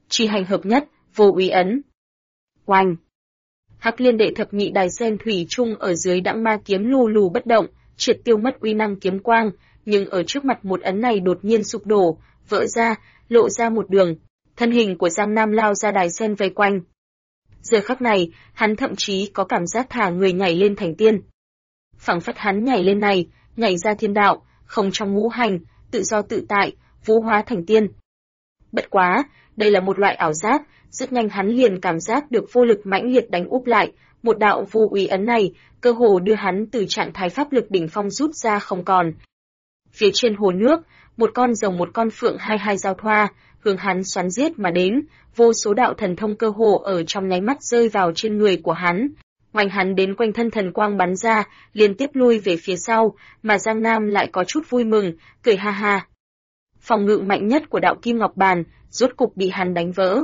Chi hành hợp nhất, vô uy ấn. Oanh! Hắc Liên đệ thập nhị đài sen thủy chung ở dưới đãng ma kiếm lù lù bất động, triệt tiêu mất uy năng kiếm quang, nhưng ở trước mặt một ấn này đột nhiên sụp đổ, vỡ ra, lộ ra một đường. Thân hình của Giang Nam lao ra đài sen vây quanh. Giờ khắc này, hắn thậm chí có cảm giác thả người nhảy lên thành tiên. Phảng phất hắn nhảy lên này, nhảy ra thiên đạo, không trong ngũ hành, tự do tự tại, vũ hóa thành tiên. Bất quá, đây là một loại ảo giác, rất nhanh hắn liền cảm giác được vô lực mãnh liệt đánh úp lại, một đạo vô uy ấn này, cơ hồ đưa hắn từ trạng thái pháp lực đỉnh phong rút ra không còn. Phía trên hồ nước, một con rồng một con phượng hai giao thoa, hướng hắn xoắn giết mà đến, vô số đạo thần thông cơ hồ ở trong nháy mắt rơi vào trên người của hắn. Oanh hắn đến quanh thân thần quang bắn ra, liên tiếp lui về phía sau, mà Giang Nam lại có chút vui mừng, cười ha ha. Phòng ngự mạnh nhất của đạo Kim Ngọc Bàn, rốt cục bị hắn đánh vỡ.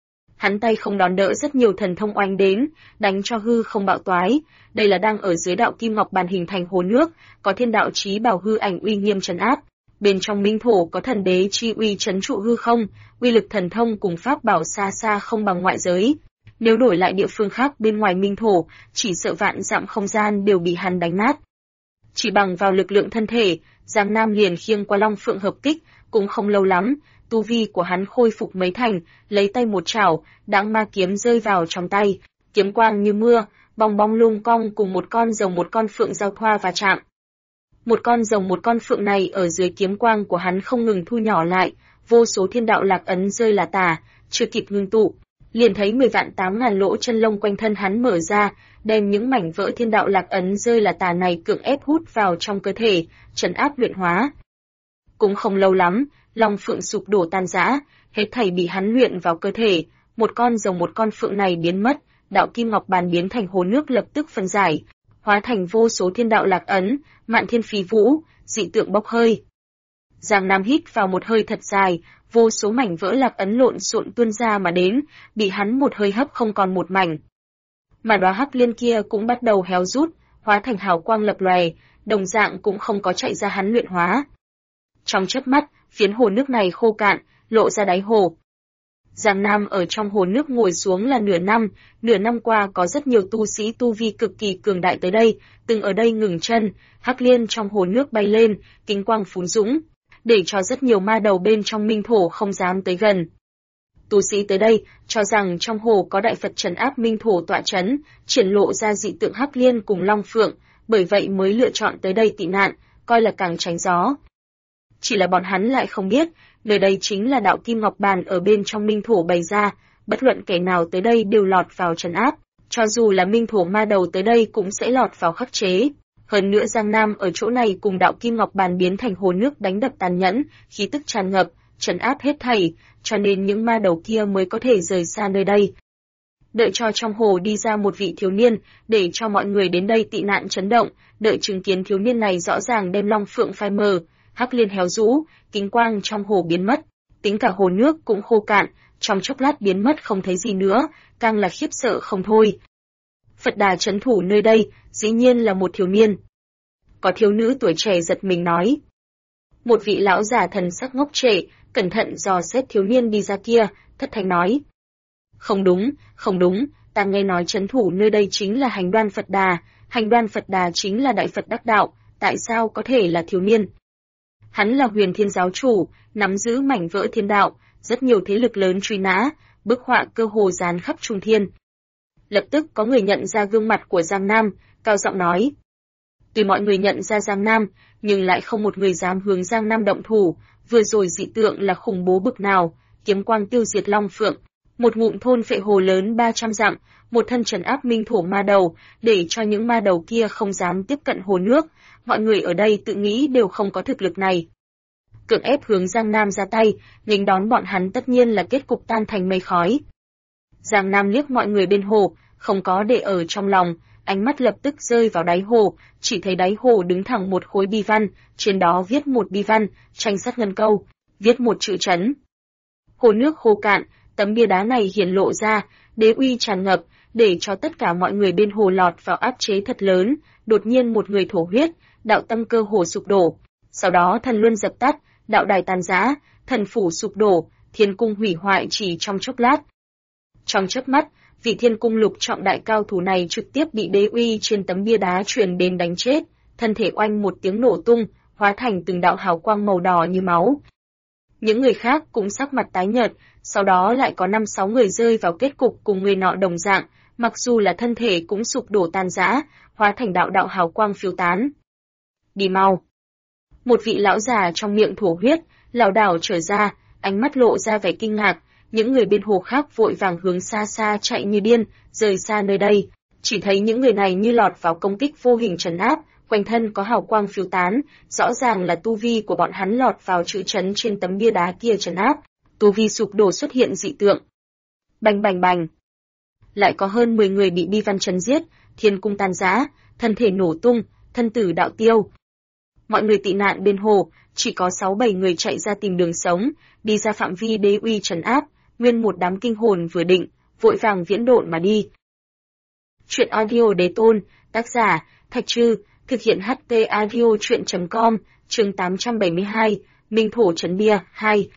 Hắn tay không đón đỡ rất nhiều thần thông oanh đến, đánh cho hư không bạo toái. Đây là đang ở dưới đạo Kim Ngọc Bàn hình thành hồ nước, có thiên đạo chí bảo hư ảnh uy nghiêm trấn áp. Bên trong minh thổ có thần đế chi uy trấn trụ hư không, uy lực thần thông cùng pháp bảo xa xa không bằng ngoại giới. Nếu đổi lại địa phương khác bên ngoài minh thổ, chỉ sợ vạn dặm không gian đều bị hắn đánh nát. Chỉ bằng vào lực lượng thân thể, Giang Nam liền khiêng qua Long Phượng hợp kích, cũng không lâu lắm, tu vi của hắn khôi phục mấy thành, lấy tay một chảo, đãng ma kiếm rơi vào trong tay, kiếm quang như mưa, bong bong lung cong cùng một con rồng một con phượng giao thoa và chạm. Một con rồng một con phượng này ở dưới kiếm quang của hắn không ngừng thu nhỏ lại, vô số thiên đạo lạc ấn rơi là tả, chưa kịp ngưng tụ, liền thấy 10 vạn 8 ngàn lỗ chân lông quanh thân hắn mở ra, đem những mảnh vỡ thiên đạo lạc ấn rơi là tả này cưỡng ép hút vào trong cơ thể, trấn áp luyện hóa. Cũng không lâu lắm, Long Phượng sụp đổ tan rã, hết thảy bị hắn luyện vào cơ thể, một con rồng một con phượng này biến mất, đạo Kim Ngọc Bàn biến thành hồ nước lập tức phân giải, hóa thành vô số thiên đạo lạc ấn, mạn thiên phi vũ, dị tượng bốc hơi. Giang Nam hít vào một hơi thật dài, vô số mảnh vỡ lạc ấn lộn xộn tuôn ra mà đến, bị hắn một hơi hấp không còn một mảnh. Mà đóa hắc liên kia cũng bắt đầu héo rút, hóa thành hào quang lập lòe, đồng dạng cũng không có chạy ra hắn luyện hóa. Trong chớp mắt, phiến hồ nước này khô cạn, lộ ra đáy hồ. Giang Nam ở trong hồ nước ngồi xuống là nửa năm qua có rất nhiều tu sĩ tu vi cực kỳ cường đại tới đây, từng ở đây ngừng chân, hắc liên trong hồ nước bay lên, kính quang phún dũng, để cho rất nhiều ma đầu bên trong minh thổ không dám tới gần. Tu sĩ tới đây, cho rằng trong hồ có đại Phật trấn áp minh thổ tọa trấn, triển lộ ra dị tượng hắc liên cùng long phượng, bởi vậy mới lựa chọn tới đây tị nạn, coi là càng tránh gió. Chỉ là bọn hắn lại không biết, nơi đây chính là đạo Kim Ngọc Bàn ở bên trong minh thổ bày ra, bất luận kẻ nào tới đây đều lọt vào trấn áp, cho dù là minh thổ ma đầu tới đây cũng sẽ lọt vào khắc chế. Hơn nữa Giang Nam ở chỗ này cùng đạo Kim Ngọc Bàn biến thành hồ nước đánh đập tàn nhẫn, khí tức tràn ngập, trấn áp hết thảy, cho nên những ma đầu kia mới có thể rời xa nơi đây. Đợi cho trong hồ đi ra một vị thiếu niên, để cho mọi người đến đây tị nạn chấn động, đợi chứng kiến thiếu niên này rõ ràng đem long phượng phai mờ, hắc liên héo rũ, kính quang trong hồ biến mất, tính cả hồ nước cũng khô cạn, trong chốc lát biến mất không thấy gì nữa, càng là khiếp sợ không thôi. Phật Đà trấn thủ nơi đây, dĩ nhiên là một thiếu niên. Có thiếu nữ tuổi trẻ giật mình nói. Một vị lão già thần sắc ngốc trệ, cẩn thận dò xét thiếu niên đi ra kia, thất thanh nói. Không đúng, ta nghe nói trấn thủ nơi đây chính là hành đoan Phật Đà chính là đại Phật đắc đạo, tại sao có thể là thiếu niên? Hắn là Huyền Thiên giáo chủ, nắm giữ mảnh vỡ thiên đạo, rất nhiều thế lực lớn truy nã, bức họa cơ hồ dán khắp trung thiên. Lập tức có người nhận ra gương mặt của Giang Nam, cao giọng nói. Tuy mọi người nhận ra Giang Nam, nhưng lại không một người dám hướng Giang Nam động thủ, vừa rồi dị tượng là khủng bố bực nào, kiếm quang tiêu diệt long phượng, một ngụm thôn phệ hồ lớn 300 dặm, một thân trấn áp minh thổ ma đầu, để cho những ma đầu kia không dám tiếp cận hồ nước, mọi người ở đây tự nghĩ đều không có thực lực này. Cưỡng ép hướng Giang Nam ra tay, nghênh đón bọn hắn tất nhiên là kết cục tan thành mây khói. Giang Nam liếc mọi người bên hồ, không có để ở trong lòng, ánh mắt lập tức rơi vào đáy hồ, chỉ thấy đáy hồ đứng thẳng một khối bi văn, trên đó viết một bi văn, tranh sắt ngân câu, viết một chữ trấn. Hồ nước khô cạn, tấm bia đá này hiển lộ ra, đế uy tràn ngập, để cho tất cả mọi người bên hồ lọt vào áp chế thật lớn, đột nhiên một người thổ huyết, đạo tâm cơ hồ sụp đổ. Sau đó thần luân dập tắt, đạo đài tan rã, thần phủ sụp đổ, thiên cung hủy hoại chỉ trong chốc lát. Trong chớp mắt, vị thiên cung lục trọng đại cao thủ này trực tiếp bị đế uy trên tấm bia đá truyền đến đánh chết, thân thể oanh một tiếng nổ tung, hóa thành từng đạo hào quang màu đỏ như máu. Những người khác cũng sắc mặt tái nhợt, sau đó lại có 5-6 người rơi vào kết cục cùng người nọ đồng dạng, mặc dù là thân thể cũng sụp đổ tan rã, hóa thành đạo đạo hào quang phiêu tán. Đi mau! Một vị lão già trong miệng thổ huyết, lảo đảo trở ra, ánh mắt lộ ra vẻ kinh ngạc, những người bên hồ khác vội vàng hướng xa xa chạy như điên, rời xa nơi đây. Chỉ thấy những người này như lọt vào công kích vô hình trấn áp, quanh thân có hào quang phiêu tán, rõ ràng là tu vi của bọn hắn lọt vào chữ trấn trên tấm bia đá kia trấn áp, tu vi sụp đổ xuất hiện dị tượng. Bành bành bành. Lại có hơn 10 người bị bi văn chấn giết, thiên cung tan rã, thân thể nổ tung, thân tử đạo tiêu. Mọi người tị nạn bên hồ, chỉ có 6-7 người chạy ra tìm đường sống, đi ra phạm vi đế uy trấn áp, nguyên một đám kinh hồn vừa định, vội vàng viễn độn mà đi. Chuyện audio đế tôn, tác giả, Thạch Trư, thực hiện HT audio chuyện.com, chương 872, Minh Thổ Trấn Bia, 2.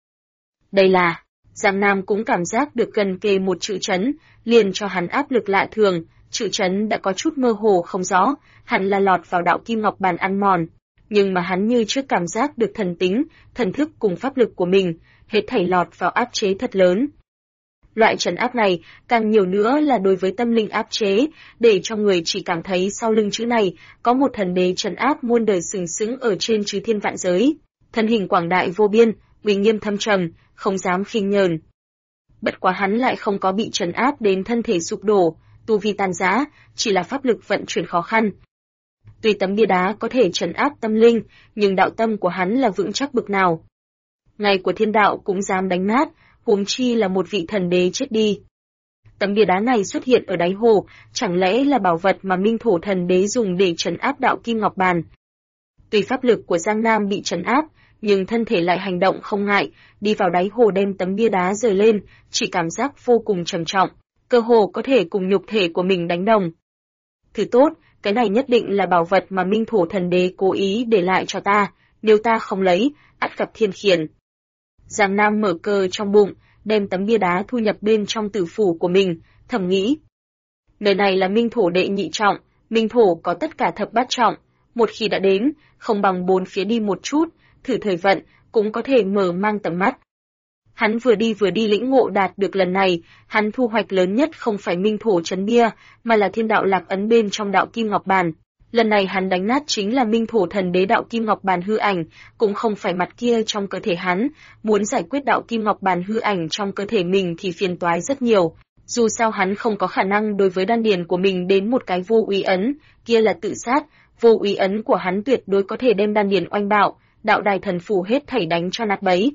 Đây là, Giang Nam cũng cảm giác được gần kề một chữ trấn, liền cho hắn áp lực lạ thường, chữ trấn đã có chút mơ hồ không rõ, hẳn là lọt vào đạo kim ngọc bàn ăn mòn. Nhưng mà hắn như trước cảm giác được thần tính, thần thức cùng pháp lực của mình, hết thảy lọt vào áp chế thật lớn. Loại trấn áp này, càng nhiều nữa là đối với tâm linh áp chế, để cho người chỉ cảm thấy sau lưng chữ này, có một thần đế trấn áp muôn đời sừng sững ở trên chư thiên vạn giới. Thân hình quảng đại vô biên, uy nghiêm thâm trầm, không dám khinh nhờn. Bất quá hắn lại không có bị trấn áp đến thân thể sụp đổ, tu vi tan rã, chỉ là pháp lực vận chuyển khó khăn. Tuy tấm bia đá có thể trấn áp tâm linh, nhưng đạo tâm của hắn là vững chắc bực nào. Ngày của thiên đạo cũng dám đánh nát, huống chi là một vị thần đế chết đi. Tấm bia đá này xuất hiện ở đáy hồ, chẳng lẽ là bảo vật mà Minh Thổ thần đế dùng để trấn áp đạo kim ngọc bàn. Tuy pháp lực của Giang Nam bị trấn áp, nhưng thân thể lại hành động không ngại, đi vào đáy hồ đem tấm bia đá rời lên, chỉ cảm giác vô cùng trầm trọng, cơ hồ có thể cùng nhục thể của mình đánh đồng. Thứ tốt, cái này nhất định là bảo vật mà Minh Thổ thần đế cố ý để lại cho ta, nếu ta không lấy, ắt gặp thiên khiển. Giang Nam mở cờ trong bụng, đem tấm bia đá thu nhập bên trong tử phủ của mình, thầm nghĩ. Nơi này là Minh Thổ đệ nhị trọng, Minh Thổ có tất cả thập bát trọng, một khi đã đến, không bằng 4 phía đi một chút, thử thời vận, cũng có thể mở mang tầm mắt. Hắn vừa đi lĩnh ngộ đạt được lần này, hắn thu hoạch lớn nhất không phải Minh Thổ trấn bia, mà là thiên đạo lạc ấn bên trong đạo kim ngọc bàn. Lần này hắn đánh nát chính là Minh Thổ thần đế đạo kim ngọc bàn hư ảnh, cũng không phải mặt kia trong cơ thể hắn, muốn giải quyết đạo kim ngọc bàn hư ảnh trong cơ thể mình thì phiền toái rất nhiều. Dù sao hắn không có khả năng đối với đan điền của mình đến một cái vô úy ấn, kia là tự sát, vô úy ấn của hắn tuyệt đối có thể đem đan điền oanh bạo, đạo đài thần phù hết thảy đánh cho nát bấy.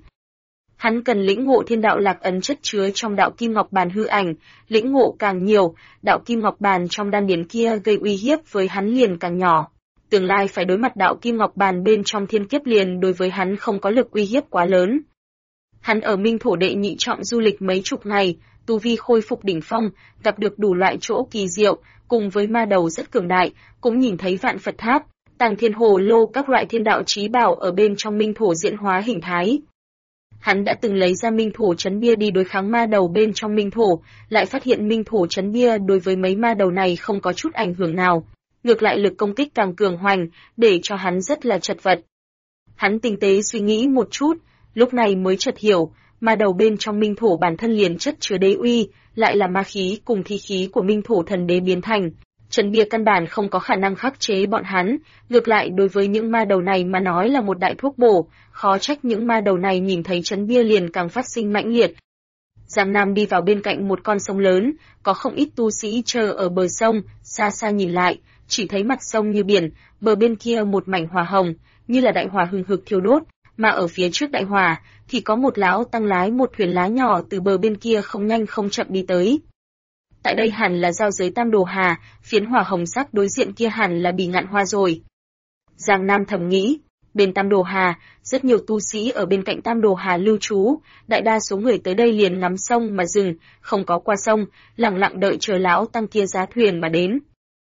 Hắn cần lĩnh ngộ thiên đạo lạc ấn chất chứa trong đạo kim ngọc bàn hư ảnh, lĩnh ngộ càng nhiều, đạo kim ngọc bàn trong đan điền kia gây uy hiếp với hắn liền càng nhỏ. Tương lai phải đối mặt đạo kim ngọc bàn bên trong thiên kiếp liền đối với hắn không có lực uy hiếp quá lớn. Hắn ở Minh Thổ đệ nhị trọng du lịch mấy chục ngày, tu vi khôi phục đỉnh phong, gặp được đủ loại chỗ kỳ diệu, cùng với ma đầu rất cường đại, cũng nhìn thấy vạn Phật tháp, tàng thiên hồ lô các loại thiên đạo chí bảo ở bên trong Minh Thổ diễn hóa hình thái. Hắn đã từng lấy ra Minh Thổ trấn bia đi đối kháng ma đầu bên trong Minh Thổ, lại phát hiện Minh Thổ trấn bia đối với mấy ma đầu này không có chút ảnh hưởng nào, ngược lại lực công kích càng cường hoành, để cho hắn rất là chật vật. Hắn tinh tế suy nghĩ một chút, lúc này mới chợt hiểu, ma đầu bên trong Minh Thổ bản thân liền chất chứa đế uy, lại là ma khí cùng thi khí của Minh Thổ thần đế biến thành. Trấn bia căn bản không có khả năng khắc chế bọn hắn, ngược lại đối với những ma đầu này mà nói là một đại thuốc bổ, khó trách những ma đầu này nhìn thấy trấn bia liền càng phát sinh mãnh liệt. Giang Nam đi vào bên cạnh một con sông lớn, có không ít tu sĩ chờ ở bờ sông, xa xa nhìn lại, chỉ thấy mặt sông như biển, bờ bên kia một mảnh hỏa hồng, như là đại hỏa hừng hực thiêu đốt, mà ở phía trước đại hỏa thì có một lão tăng lái một thuyền lá nhỏ từ bờ bên kia không nhanh không chậm đi tới. Tại đây hẳn là giao giới Tam Đồ Hà, phiến hỏa hồng sắc đối diện kia hẳn là Bì Ngạn Hoa rồi. Giang Nam thầm nghĩ, bên Tam Đồ Hà, rất nhiều tu sĩ ở bên cạnh Tam Đồ Hà lưu trú, đại đa số người tới đây liền ngắm sông mà dừng, không có qua sông, lặng lặng đợi chờ lão tăng kia giá thuyền mà đến.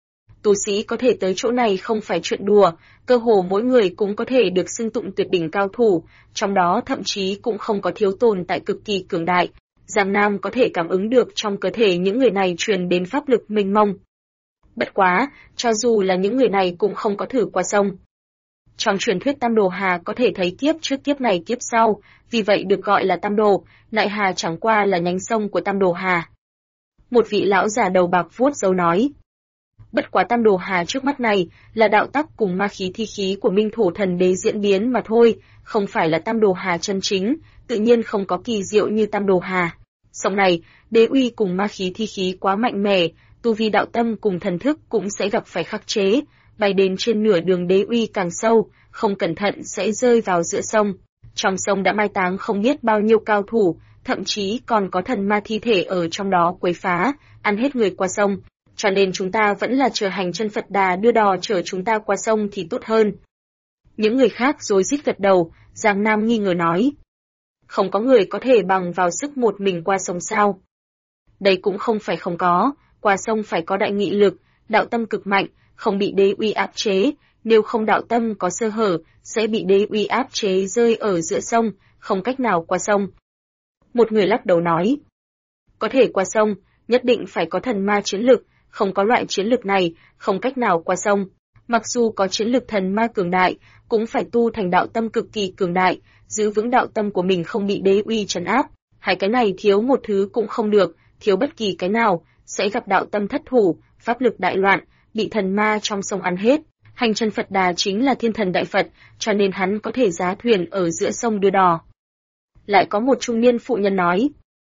Tu sĩ có thể tới chỗ này không phải chuyện đùa, cơ hồ mỗi người cũng có thể được xưng tụng tuyệt đỉnh cao thủ, trong đó thậm chí cũng không có thiếu tồn tại cực kỳ cường đại. Giang Nam có thể cảm ứng được trong cơ thể những người này truyền đến pháp lực mênh mông. Bất quá, cho dù là những người này cũng không có thử qua sông. Trong truyền thuyết Tam Đồ Hà có thể thấy kiếp trước kiếp này kiếp sau, vì vậy được gọi là Tam Đồ, Nại Hà chẳng qua là nhánh sông của Tam Đồ Hà. Một vị lão già đầu bạc vuốt râu nói. Bất quá Tam Đồ Hà trước mắt này là đạo tắc cùng ma khí thi khí của Minh Thổ Thần Đế diễn biến mà thôi, không phải là Tam Đồ Hà chân chính, tự nhiên không có kỳ diệu như Tam Đồ Hà. Sông này, đế uy cùng ma khí thi khí quá mạnh mẽ, tu vi đạo tâm cùng thần thức cũng sẽ gặp phải khắc chế, bay đến trên nửa đường đế uy càng sâu, không cẩn thận sẽ rơi vào giữa sông. Trong sông đã mai táng không biết bao nhiêu cao thủ, thậm chí còn có thần ma thi thể ở trong đó quấy phá, ăn hết người qua sông. Cho nên chúng ta vẫn là chờ hành chân Phật Đà đưa đò chở chúng ta qua sông thì tốt hơn. Những người khác rối rít gật đầu, Giang Nam nghi ngờ nói. Không có người có thể bằng vào sức một mình qua sông sao? Đây cũng không phải không có, qua sông phải có đại nghị lực, đạo tâm cực mạnh, không bị đế uy áp chế, nếu không đạo tâm có sơ hở, sẽ bị đế uy áp chế rơi ở giữa sông, không cách nào qua sông. Một người lắc đầu nói. Có thể qua sông, nhất định phải có thần ma chiến lực, không có loại chiến lực này, không cách nào qua sông. Mặc dù có chiến lực thần ma cường đại, cũng phải tu thành đạo tâm cực kỳ cường đại, giữ vững đạo tâm của mình không bị đế uy trấn áp. Hai cái này thiếu một thứ cũng không được, thiếu bất kỳ cái nào, sẽ gặp đạo tâm thất thủ, pháp lực đại loạn, bị thần ma trong sông ăn hết. Hành chân Phật Đà chính là thiên thần đại Phật, cho nên hắn có thể giá thuyền ở giữa sông đưa đò. Lại có một trung niên phụ nhân nói.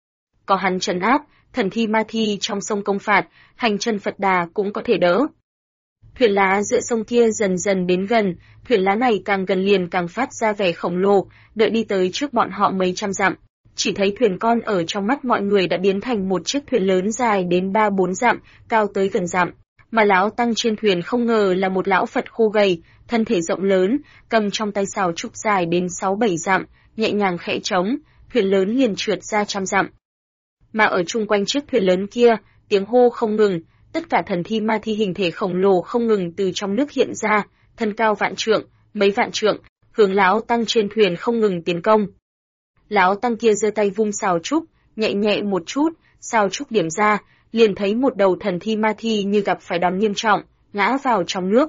Có hắn trấn áp, thần thi ma thi trong sông công phạt, hành chân Phật Đà cũng có thể đỡ. Thuyền lá giữa sông kia dần dần đến gần, thuyền lá này càng gần liền càng phát ra vẻ khổng lồ, đợi đi tới trước bọn họ mấy trăm dặm. Chỉ thấy thuyền con ở trong mắt mọi người đã biến thành một chiếc thuyền lớn dài đến 3-4 dặm, cao tới gần dặm. Mà lão tăng trên thuyền không ngờ là một lão Phật khô gầy, thân thể rộng lớn, cầm trong tay sào trúc dài đến 6-7 dặm, nhẹ nhàng khẽ trống, thuyền lớn liền trượt ra trăm dặm. Mà ở chung quanh chiếc thuyền lớn kia, tiếng hô không ngừng, tất cả thần thi ma thi hình thể khổng lồ không ngừng từ trong nước hiện ra, thân cao vạn trượng, mấy vạn trượng, hướng lão tăng trên thuyền không ngừng tiến công. Lão tăng kia giơ tay vung sào trúc, nhẹ nhẹ một chút, sào trúc điểm ra, liền thấy một đầu thần thi ma thi như gặp phải đòn nghiêm trọng, ngã vào trong nước.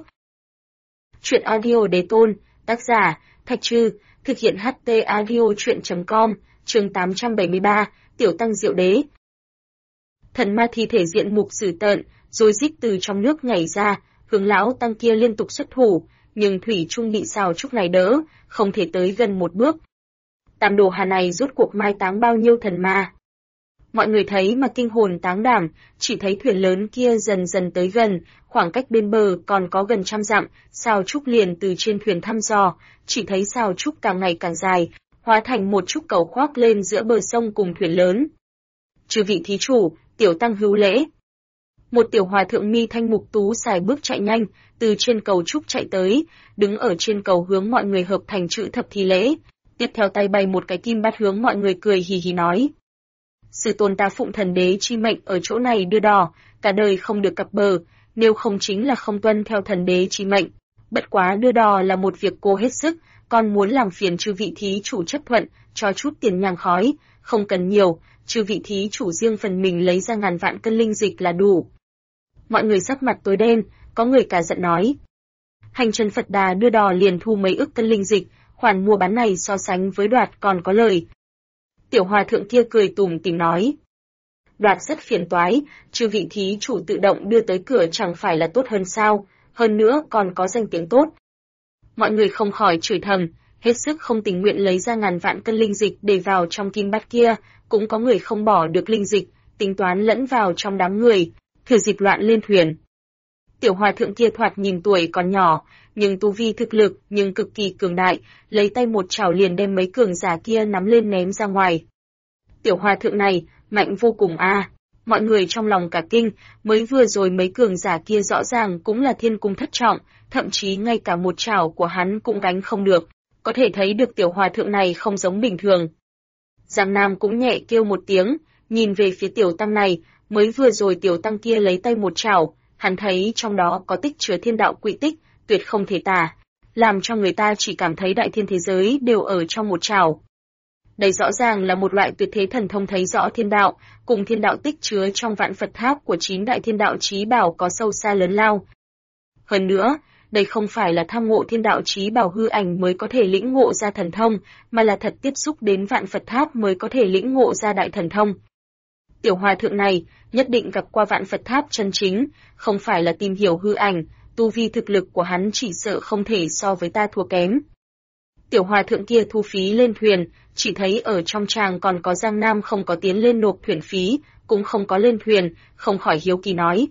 Truyện audio Đế Tôn, tác giả Thạch Trư, thực hiện HT audio truyện.com, chương 873, Tiểu Tăng Diệu Đế. Thần ma thi thể diện mục dữ tợn, rồi rít từ trong nước nhảy ra, hướng lão tăng kia liên tục xuất thủ, nhưng thủy chung bị sào trúc này đỡ, không thể tới gần một bước. Tam Đồ Hà này rốt cuộc mai táng bao nhiêu thần ma? Mọi người thấy mà kinh hồn táng đảm, chỉ thấy thuyền lớn kia dần dần tới gần, khoảng cách bên bờ còn có gần trăm dặm, sào trúc liền từ trên thuyền thăm dò, chỉ thấy sào trúc càng ngày càng dài, hóa thành một trúc cầu khoác lên giữa bờ sông cùng thuyền lớn. Chư vị thí chủ, tiểu tăng hữu lễ. Một tiểu hòa thượng mi thanh mục tú xài bước chạy nhanh, từ trên cầu trúc chạy tới, đứng ở trên cầu hướng mọi người hợp thành chữ thập thi lễ, tiếp theo tay bay một cái kim bát hướng mọi người cười hì hì nói. Sư tôn ta phụng thần đế chi mệnh ở chỗ này đưa đò, cả đời không được cập bờ, nếu không chính là không tuân theo thần đế chi mệnh. Bất quá đưa đò là một việc cô hết sức, còn muốn làm phiền chư vị thí chủ chấp thuận, cho chút tiền nhang khói, không cần nhiều, chư vị thí chủ riêng phần mình lấy ra ngàn vạn cân linh dịch là đủ. Mọi người sắc mặt tối đen, có người cả giận nói. Hành chân Phật Đà đưa đò liền thu mấy ức cân linh dịch, khoản mua bán này so sánh với đoạt còn có lời. Tiểu hòa thượng kia cười tủm tỉm nói. Đoạt rất phiền toái, chư vị thí chủ tự động đưa tới cửa chẳng phải là tốt hơn sao, hơn nữa còn có danh tiếng tốt. Mọi người không khỏi chửi thầm, hết sức không tình nguyện lấy ra ngàn vạn cân linh dịch để vào trong kim bát kia, cũng có người không bỏ được linh dịch, tính toán lẫn vào trong đám người, thừa dịp loạn lên thuyền. Tiểu hòa thượng kia thoạt nhìn tuổi còn nhỏ, nhưng tu vi thực lực nhưng cực kỳ cường đại, lấy tay một chảo liền đem mấy cường giả kia nắm lên ném ra ngoài. Tiểu hòa thượng này, mạnh vô cùng a. Mọi người trong lòng cả kinh, mới vừa rồi mấy cường giả kia rõ ràng cũng là thiên cung thất trọng, thậm chí ngay cả một chảo của hắn cũng gánh không được, có thể thấy được tiểu hòa thượng này không giống bình thường. Giang Nam cũng nhẹ kêu một tiếng, nhìn về phía tiểu tăng này, mới vừa rồi tiểu tăng kia lấy tay một chảo, Hắn thấy trong đó có tích chứa thiên đạo quy tích, tuyệt không thể tả, làm cho người ta chỉ cảm thấy đại thiên thế giới đều ở trong một chảo. Đây rõ ràng là một loại tuyệt thế thần thông thấy rõ thiên đạo, cùng thiên đạo tích chứa trong vạn Phật tháp của 9 đại thiên đạo chí bảo có sâu xa lớn lao. Hơn nữa, đây không phải là tham ngộ thiên đạo chí bảo hư ảnh mới có thể lĩnh ngộ ra thần thông, mà là thật tiếp xúc đến vạn Phật tháp mới có thể lĩnh ngộ ra đại thần thông. Tiểu hòa thượng này nhất định gặp qua vạn Phật tháp chân chính, không phải là tìm hiểu hư ảnh, tu vi thực lực của hắn chỉ sợ không thể so với ta thua kém. Tiểu hòa thượng kia thu phí lên thuyền, chỉ thấy ở trong tràng còn có Giang Nam không có tiến lên nộp thuyền phí, cũng không có lên thuyền, không khỏi hiếu kỳ nói.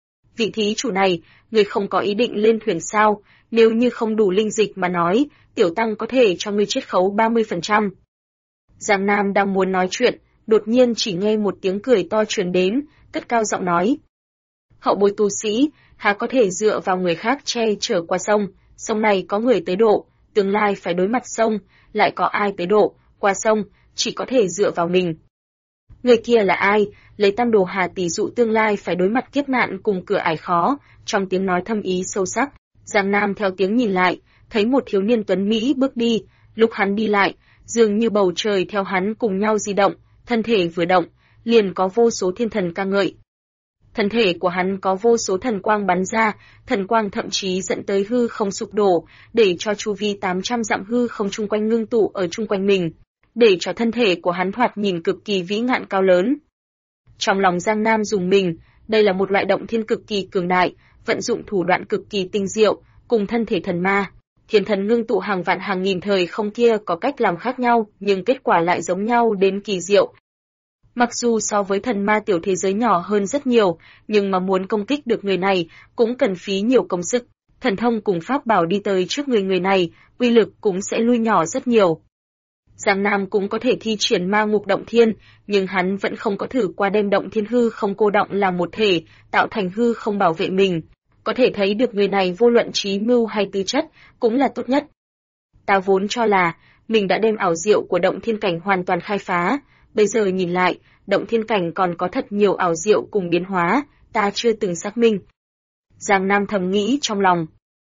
Vị thí chủ này, người không có ý định lên thuyền sao, nếu như không đủ linh dịch mà nói, tiểu tăng có thể cho ngươi chiết khấu 30%. Giang Nam đang muốn nói chuyện, đột nhiên chỉ nghe một tiếng cười to truyền đến, cất cao giọng nói. Hậu bối tu sĩ, há có thể dựa vào người khác che chở qua sông, sông này có người tới độ, tương lai phải đối mặt sông, lại có ai tới độ, qua sông, chỉ có thể dựa vào mình. Người kia là ai, lấy Tam Đồ Hà tỷ dụ tương lai phải đối mặt kiếp nạn cùng cửa ải khó, trong tiếng nói thâm ý sâu sắc, Giang Nam theo tiếng nhìn lại, thấy một thiếu niên tuấn Mỹ bước đi, lúc hắn đi lại, dường như bầu trời theo hắn cùng nhau di động, thân thể vừa động, liền có vô số thiên thần ca ngợi. Thân thể của hắn có vô số thần quang bắn ra, thần quang thậm chí dẫn tới hư không sụp đổ, để cho chu vi 800 dặm hư không chung quanh ngưng tụ ở chung quanh mình, để cho thân thể của hắn thoạt nhìn cực kỳ vĩ ngạn cao lớn. Trong lòng Giang Nam dùng mình, đây là một loại động thiên cực kỳ cường đại, vận dụng thủ đoạn cực kỳ tinh diệu, cùng thân thể thần ma. Thiên thần ngưng tụ hàng vạn hàng nghìn thời không kia có cách làm khác nhau, nhưng kết quả lại giống nhau đến kỳ diệu. Mặc dù so với thần ma tiểu thế giới nhỏ hơn rất nhiều, nhưng mà muốn công kích được người này cũng cần phí nhiều công sức. Thần thông cùng pháp bảo đi tới trước người này, uy lực cũng sẽ lui nhỏ rất nhiều. Giang Nam cũng có thể thi triển ma ngục động thiên, nhưng hắn vẫn không có thử qua đem động thiên hư không cô động làm một thể, tạo thành hư không bảo vệ mình. Có thể thấy được người này vô luận trí mưu hay tư chất, cũng là tốt nhất. Ta vốn cho là, mình đã đem ảo diệu của động thiên cảnh hoàn toàn khai phá, bây giờ nhìn lại, động thiên cảnh còn có thật nhiều ảo diệu cùng biến hóa, ta chưa từng xác minh. Giang Nam thầm nghĩ trong lòng.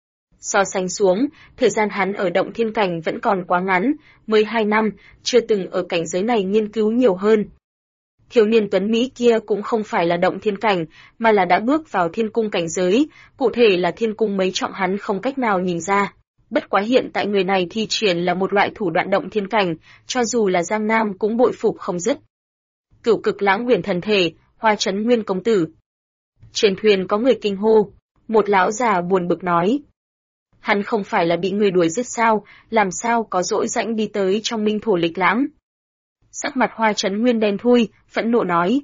So sánh xuống, thời gian hắn ở động thiên cảnh vẫn còn quá ngắn, mới 2 năm, chưa từng ở cảnh giới này nghiên cứu nhiều hơn. Thiếu niên tuấn Mỹ kia cũng không phải là động thiên cảnh, mà là đã bước vào thiên cung cảnh giới, cụ thể là thiên cung mấy trọng hắn không cách nào nhìn ra. Bất quá hiện tại người này thi triển là một loại thủ đoạn động thiên cảnh, cho dù là Giang Nam cũng bội phục không dứt. Cửu cực lãng huyền thần thể, Hoa Chấn Nguyên công tử. Trên thuyền có người kinh hô, một lão già buồn bực nói. Hắn không phải là bị người đuổi giết sao, làm sao có dỗi rãnh đi tới trong minh thổ lịch lãm. Sắc mặt Hoa Chấn Nguyên đen thui, phẫn nộ nói.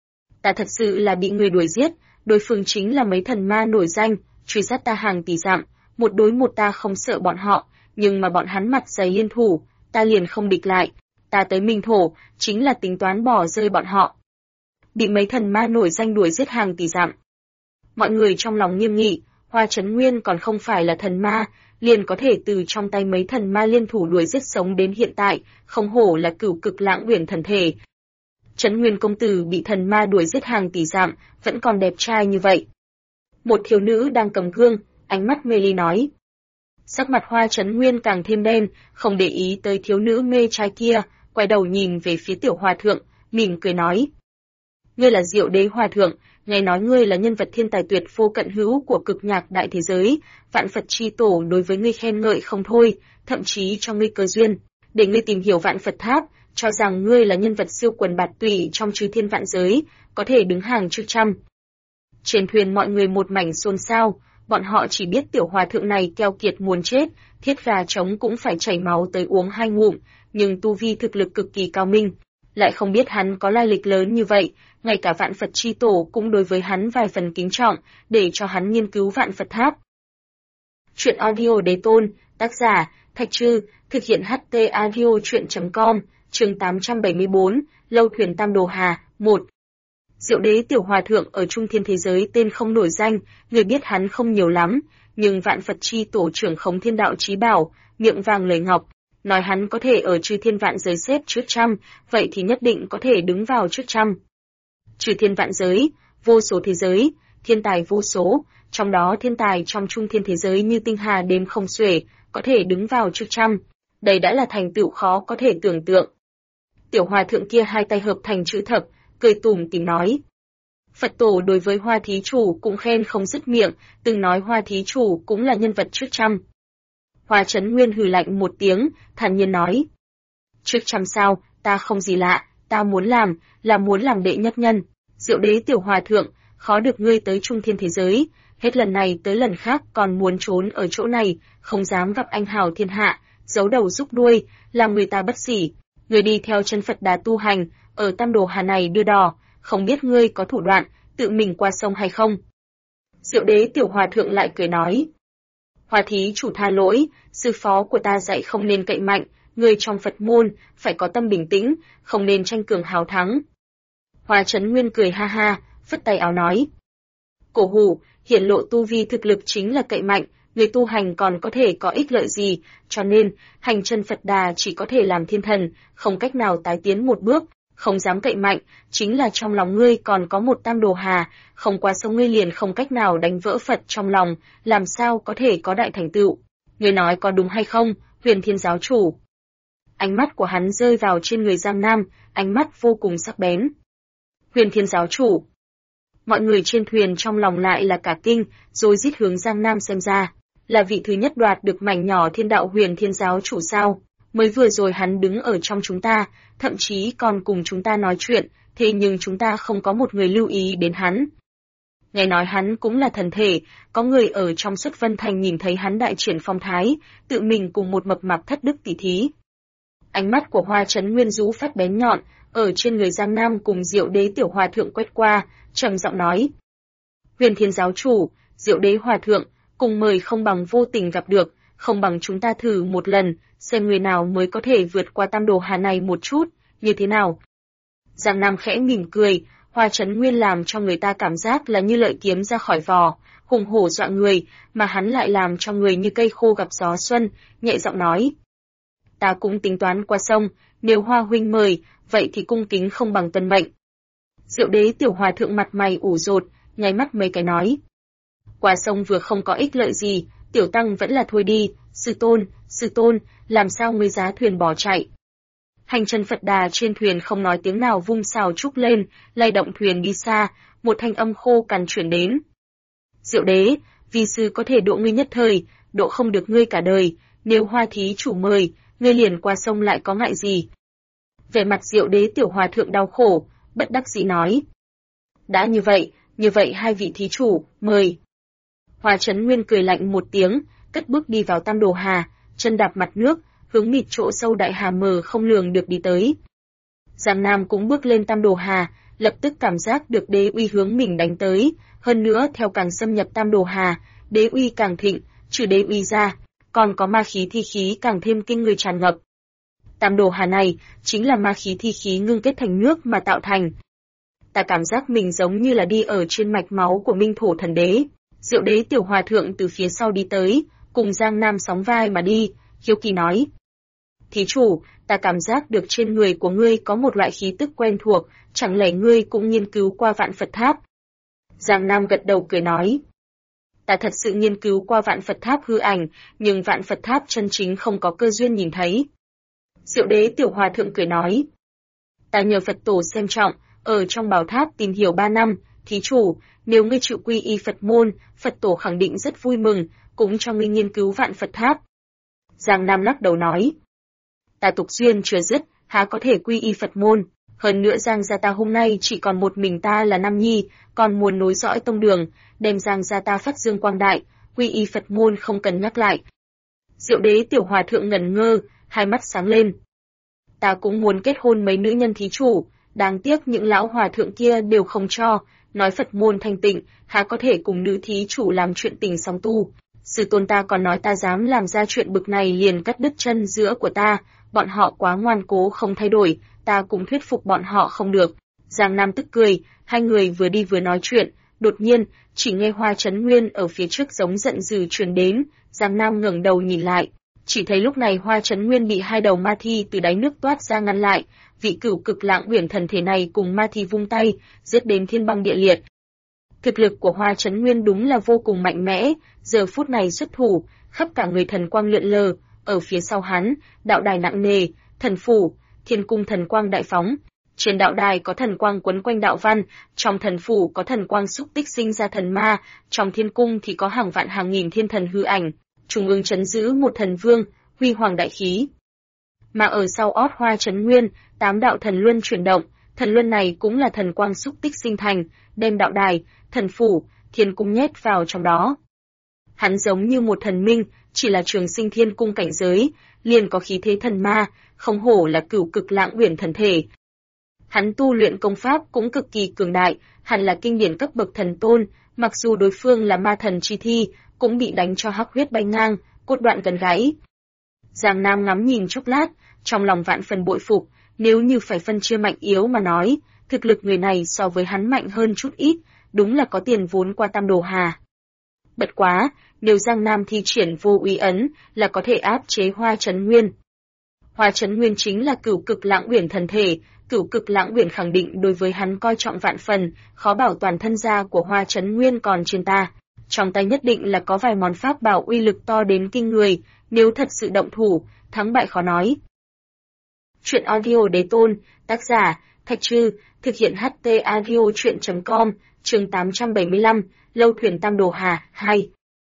Ta thật sự là bị người đuổi giết, đối phương chính là mấy thần ma nổi danh, truy sát ta hàng tỷ dặm, một đối một ta không sợ bọn họ, nhưng mà bọn hắn mặt dày liên thủ, ta liền không địch lại, ta tới minh thổ, chính là tính toán bỏ rơi bọn họ. Bị mấy thần ma nổi danh đuổi giết hàng tỷ dặm. Mọi người trong lòng nghiêm nghị, Hoa Chấn Nguyên còn không phải là thần ma, liền có thể từ trong tay mấy thần ma liên thủ đuổi giết sống đến hiện tại, không hổ là cửu cực lãng huyền thần thể. Chấn Nguyên công tử bị thần ma đuổi giết hàng tỷ dặm, vẫn còn đẹp trai như vậy. Một thiếu nữ đang cầm gương, ánh mắt mê ly nói. Sắc mặt Hoa Chấn Nguyên càng thêm đen, không để ý tới thiếu nữ mê trai kia, quay đầu nhìn về phía tiểu hòa thượng, mỉm cười nói. Ngươi là Diệu Đế hòa thượng, nghe nói ngươi là nhân vật thiên tài tuyệt vô cận hữu của cực nhạc đại thế giới, vạn Phật chi tổ đối với ngươi khen ngợi không thôi, thậm chí cho ngươi cơ duyên, để ngươi tìm hiểu vạn Phật tháp, cho rằng ngươi là nhân vật siêu quần bạt tùy trong chư thiên vạn giới, có thể đứng hàng trước trăm. Trên thuyền mọi người một mảnh xôn xao, bọn họ chỉ biết tiểu hòa thượng này keo kiệt muốn chết, thiết gà trống cũng phải chảy máu tới uống 2 ngụm, nhưng tu vi thực lực cực kỳ cao minh, lại không biết hắn có lai lịch lớn như vậy, ngay cả vạn Phật chi tổ cũng đối với hắn vài phần kính trọng, để cho hắn nghiên cứu vạn Phật tháp. Chuyện audio đế tôn, tác giả, Thạch Trư, thực hiện HT audio chuyện.com, chương 874, Lâu thuyền Tam Đồ Hà, 1. Diệu Đế tiểu hòa thượng ở trung thiên thế giới tên không nổi danh, người biết hắn không nhiều lắm, nhưng vạn Phật chi tổ trưởng khống thiên đạo chí bảo, miệng vàng lời ngọc, nói hắn có thể ở chư thiên vạn giới xếp trước trăm, vậy thì nhất định có thể đứng vào trước trăm. Chư thiên vạn giới, vô số thế giới, thiên tài vô số, trong đó thiên tài trong trung thiên thế giới như tinh hà đếm không xuể, có thể đứng vào trước trăm. Đây đã là thành tựu khó có thể tưởng tượng. Tiểu hòa thượng kia hai tay hợp thành chữ thập, cười tủm tỉm nói. Phật tổ đối với Hoa thí chủ cũng khen không dứt miệng, từng nói Hoa thí chủ cũng là nhân vật trước trăm. Hoa Chấn Nguyên hừ lạnh một tiếng, thản nhiên nói. Trước trăm sao, ta không gì lạ, ta muốn làm, là muốn làm đệ nhất nhân. Diệu đế tiểu hòa thượng, khó được ngươi tới trung thiên thế giới, hết lần này tới lần khác còn muốn trốn ở chỗ này, không dám gặp anh hào thiên hạ, giấu đầu rúc đuôi, làm người ta bất xỉ. Ngươi đi theo chân Phật Đà tu hành, ở Tam Đồ Hà này đưa đò, không biết ngươi có thủ đoạn, tự mình qua sông hay không? Diệu đế tiểu hòa thượng lại cười nói. Hoa thí chủ tha lỗi, sư phó của ta dạy không nên cậy mạnh, người trong Phật môn, phải có tâm bình tĩnh, không nên tranh cường hào thắng. Hoa Chấn Nguyên cười ha ha, phất tay áo nói. Cổ hủ, hiển lộ tu vi thực lực chính là cậy mạnh, người tu hành còn có thể có ích lợi gì, cho nên, hành chân Phật Đà chỉ có thể làm thiên thần, không cách nào tái tiến một bước, không dám cậy mạnh, chính là trong lòng ngươi còn có một Tam Đồ Hà, không qua sông ngươi liền không cách nào đánh vỡ Phật trong lòng, làm sao có thể có đại thành tựu. Ngươi nói có đúng hay không, Huyền Thiên giáo chủ? Ánh mắt của hắn rơi vào trên người Giang Nam, ánh mắt vô cùng sắc bén. Huyền Thiên giáo chủ. Mọi người trên thuyền trong lòng lại là cả kinh, rồi rít hướng Giang Nam xem ra, là vị thứ nhất đoạt được mảnh nhỏ thiên đạo Huyền Thiên giáo chủ sao? Mới vừa rồi hắn đứng ở trong chúng ta, thậm chí còn cùng chúng ta nói chuyện, thế nhưng chúng ta không có một người lưu ý đến hắn. Nghe nói hắn cũng là thần thể, có người ở trong Xuất Vân Thành nhìn thấy hắn đại triển phong thái, tự mình cùng một mập mạp thất đức tỷ thí. Ánh mắt của Hoa Chấn Nguyên rũ phát bén nhọn, ở trên người Giang Nam cùng Diệu Đế tiểu hòa thượng quét qua, trầm giọng nói: Huyền Thiên giáo chủ, Diệu Đế hòa thượng, cùng mời không bằng vô tình gặp được, không bằng chúng ta thử một lần, xem người nào mới có thể vượt qua Tam Đồ Hà này một chút, như thế nào? Giang Nam khẽ mỉm cười, Hoa Chấn Nguyên làm cho người ta cảm giác là như lợi kiếm ra khỏi vỏ, hùng hổ dọa người, mà hắn lại làm cho người như cây khô gặp gió xuân, nhẹ giọng nói: Ta cũng tính toán qua sông, nếu Hoa huynh mời, vậy thì cung kính không bằng tuân mệnh. Diệu Đế tiểu hòa thượng mặt mày ủ rột, nháy mắt mấy cái nói: Qua sông vừa không có ích lợi gì, tiểu tăng vẫn là thôi đi, sư tôn, làm sao ngươi giá thuyền bỏ chạy? Hành chân Phật Đà trên thuyền không nói tiếng nào vung sào trúc lên, lay động thuyền đi xa, một thanh âm khô cằn chuyển đến. Diệu Đế, vi sư có thể độ ngươi nhất thời, độ không được ngươi cả đời, nếu Hoa thí chủ mời, ngươi liền qua sông lại có ngại gì? Vẻ mặt Diệu Đế tiểu hòa thượng đau khổ, bất đắc dĩ nói: Đã như vậy hai vị thí chủ, mời. Hoa Chấn Nguyên cười lạnh một tiếng, cất bước đi vào Tam Đồ Hà, chân đạp mặt nước, hướng mịt chỗ sâu đại hà mờ không lường được đi tới. Giang Nam cũng bước lên Tam Đồ Hà, lập tức cảm giác được đế uy hướng mình đánh tới, hơn nữa theo càng xâm nhập Tam Đồ Hà, đế uy càng thịnh, trừ đế uy ra, còn có ma khí thi khí càng thêm kinh người tràn ngập. Tam Đồ Hà này chính là ma khí thi khí ngưng kết thành nước mà tạo thành. Ta cảm giác mình giống như là đi ở trên mạch máu của Minh Thổ Thần Đế. Diệu Đế tiểu hòa thượng từ phía sau đi tới, cùng Giang Nam sóng vai mà đi, hiếu kỳ nói: Thí chủ, ta cảm giác được trên người của ngươi có một loại khí tức quen thuộc, chẳng lẽ ngươi cũng nghiên cứu qua Vạn Phật Tháp? Giang Nam gật đầu cười nói: Ta thật sự nghiên cứu qua Vạn Phật Tháp hư ảnh, nhưng Vạn Phật Tháp chân chính không có cơ duyên nhìn thấy. Diệu Đế tiểu hòa thượng cười nói: Ta nhờ Phật tổ xem trọng, ở trong bảo tháp tìm hiểu 3 năm, thí chủ, nếu ngươi chịu quy y Phật môn, Phật tổ khẳng định rất vui mừng, cũng cho ngươi nghiên cứu Vạn Phật Tháp. Giang Nam lắc đầu nói: Ta tục duyên chưa dứt, há có thể quy y Phật môn, hơn nữa Giang gia ta hôm nay chỉ còn một mình ta là Nam Nhi, còn muốn nối dõi tông đường, đem Giang gia ta phát dương quang đại, quy y Phật môn không cần nhắc lại. Diệu Đế tiểu hòa thượng ngẩn ngơ, hai mắt sáng lên. Ta cũng muốn kết hôn mấy nữ nhân thí chủ, đáng tiếc những lão hòa thượng kia đều không cho, nói Phật môn thanh tịnh, há có thể cùng nữ thí chủ làm chuyện tình song tu. Sư tôn ta còn nói ta dám làm ra chuyện bực này liền cắt đứt chân giữa của ta, bọn họ quá ngoan cố không thay đổi, ta cũng thuyết phục bọn họ không được. Giang Nam tức cười, hai người vừa đi vừa nói chuyện, đột nhiên, chỉ nghe Hoa Chấn Nguyên ở phía trước giống giận dữ truyền đến, Giang Nam ngẩng đầu nhìn lại, chỉ thấy lúc này Hoa Chấn Nguyên bị hai đầu ma thi từ đáy nước toát ra ngăn lại, vị cửu cực lạng uyển thần thể này cùng ma thi vung tay, giết đến thiên băng địa liệt. Thực lực của Hoa Chấn Nguyên đúng là vô cùng mạnh mẽ, giờ phút này xuất thủ, khắp cả người thần quang lượn lờ, ở phía sau hắn, đạo đài nặng nề, thần phủ, thiên cung thần quang đại phóng. Trên đạo đài có thần quang quấn quanh đạo văn, trong thần phủ có thần quang xúc tích sinh ra thần ma, trong thiên cung thì có hàng vạn hàng nghìn thiên thần hư ảnh, trung ương trấn giữ một thần vương, huy hoàng đại khí. Mà ở sau ót Hoa Chấn Nguyên, 8 đạo thần luân chuyển động, thần luân này cũng là thần quang xúc tích sinh thành, đem đạo đài, thần phủ, thiên cung nhét vào trong đó. Hắn giống như một thần minh, chỉ là trường sinh thiên cung cảnh giới, liền có khí thế thần ma, không hổ là cửu cực lãng uyển thần thể. Hắn tu luyện công pháp cũng cực kỳ cường đại, hẳn là kinh điển cấp bậc thần tôn, mặc dù đối phương là ma thần chi thi, cũng bị đánh cho hắc huyết bay ngang, cốt đoạn gần gãy. Giang Nam ngắm nhìn chốc lát, trong lòng vạn phần bội phục, nếu như phải phân chia mạnh yếu mà nói, thực lực người này so với hắn mạnh hơn chút ít, đúng là có tiền vốn qua Tam Đồ Hà. Bất quá, nếu Giang Nam thi triển vô uy ấn, là có thể áp chế Hoa Chấn Nguyên. Hoa Chấn Nguyên chính là cửu cực lãng uyển thần thể, cửu cực lãng uyển khẳng định đối với hắn coi trọng vạn phần, khó bảo toàn thân gia của Hoa Chấn Nguyên còn trên ta. Trong tay nhất định là có vài món pháp bảo uy lực to đến kinh người, nếu thật sự động thủ, thắng bại khó nói. Truyện audio đế tôn, tác giả, Thạch Trư, thực hiện HT audio truyện.com, chương 875, Lâu thuyền Tam Đồ Hà, 2.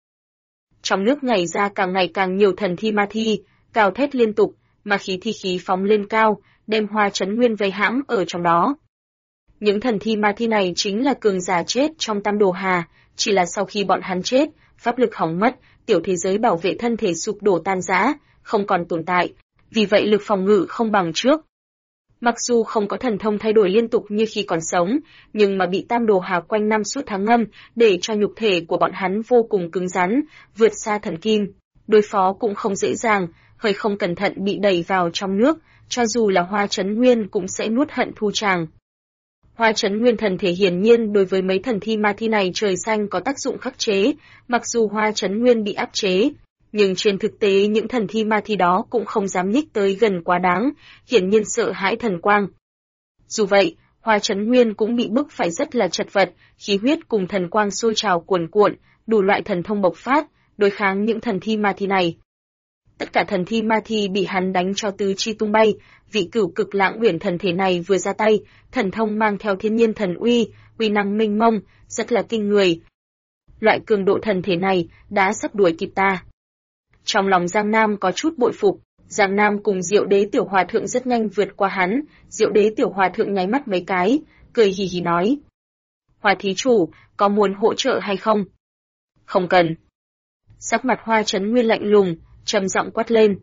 Trong nước ngày ra càng ngày càng nhiều thần thi ma thi, gào thét liên tục, mà khí phóng lên cao, đem Hoa Chấn Nguyên vây hãm ở trong đó. Những thần thi ma thi này chính là cường giả chết trong Tam Đồ Hà, chỉ là sau khi bọn hắn chết, pháp lực hỏng mất, tiểu thế giới bảo vệ thân thể sụp đổ tan rã, không còn tồn tại, vì vậy lực phòng ngự không bằng trước. Mặc dù không có thần thông thay đổi liên tục như khi còn sống, nhưng mà bị Tam Đồ Hà quanh năm suốt tháng ngâm, để cho nhục thể của bọn hắn vô cùng cứng rắn, vượt xa thần kim. Đối phó cũng không dễ dàng, hơi không cẩn thận bị đẩy vào trong nước, cho dù là Hoa Chấn Nguyên cũng sẽ nuốt hận thu tràng. Hoa Chấn Nguyên thần thể hiển nhiên đối với mấy thần thi ma thi này trời xanh có tác dụng khắc chế, mặc dù Hoa Chấn Nguyên bị áp chế, nhưng trên thực tế những thần thi ma thi đó cũng không dám nhích tới gần quá đáng, hiển nhiên sợ hãi thần quang. Dù vậy, Hoa Chấn Nguyên cũng bị bức phải rất là chật vật, khí huyết cùng thần quang sôi trào cuồn cuộn, đủ loại thần thông bộc phát, đối kháng những thần thi ma thi này. Tất cả thần thi ma thi bị hắn đánh cho tứ chi tung bay, vị cửu cực lãng uyển thần thể này vừa ra tay, thần thông mang theo thiên nhiên thần uy, uy năng mênh mông, rất là kinh người. Loại cường độ thần thể này đã sắp đuổi kịp ta. Trong lòng Giang Nam có chút bội phục, Giang Nam cùng Diệu Đế Tiểu Hòa Thượng rất nhanh vượt qua hắn, Diệu Đế Tiểu Hòa Thượng nháy mắt mấy cái, cười hì hì nói. Hoa thí chủ, có muốn hỗ trợ hay không? Không cần. Sắc mặt Hoa Chấn Nguyên lạnh lùng, trầm giọng quát lên.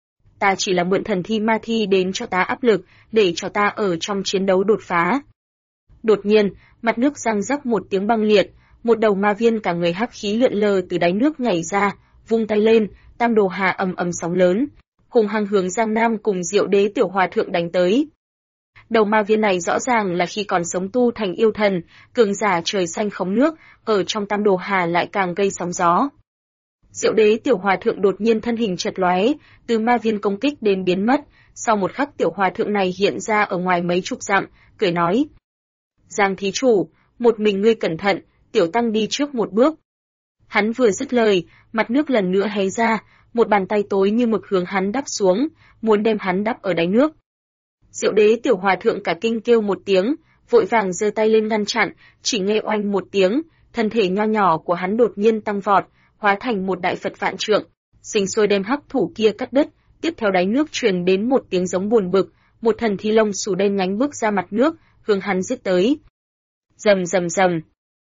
Ta chỉ là mượn thần thi ma thi đến cho ta áp lực, để cho ta ở trong chiến đấu đột phá. Đột nhiên, mặt nước răng rắc một tiếng băng liệt, một đầu ma viên cả người hắc khí lượn lờ từ đáy nước nhảy ra, vung tay lên, Tam Đồ Hà ầm ầm sóng lớn, hùng hăng hướng Giang Nam cùng Diệu Đế Tiểu Hòa Thượng đánh tới. Đầu ma viên này rõ ràng là khi còn sống tu thành yêu thần, cường giả trời xanh khống nước, ở trong Tam Đồ Hà lại càng gây sóng gió. Diệu Đế Tiểu Hòa Thượng đột nhiên thân hình chật lóe, từ ma viên công kích đến biến mất, sau một khắc Tiểu Hòa Thượng này hiện ra ở ngoài mấy chục dặm, cười nói. Giang thí chủ, một mình ngươi cẩn thận, Tiểu Tăng đi trước một bước. Hắn vừa dứt lời, mặt nước lần nữa hé ra, một bàn tay tối như mực hướng hắn đắp xuống, muốn đem hắn đắp ở đáy nước. Diệu Đế Tiểu Hòa Thượng cả kinh kêu một tiếng, vội vàng giơ tay lên ngăn chặn, chỉ nghe oanh một tiếng, thân thể nho nhỏ của hắn đột nhiên tăng vọt, hóa thành một đại Phật vạn trượng, sinh sôi đem hắc thủ kia cắt đứt, tiếp theo đáy nước truyền đến một tiếng giống buồn bực, một thần thi lông xù đen nhánh bước ra mặt nước, hướng hắn giết tới. Rầm rầm rầm.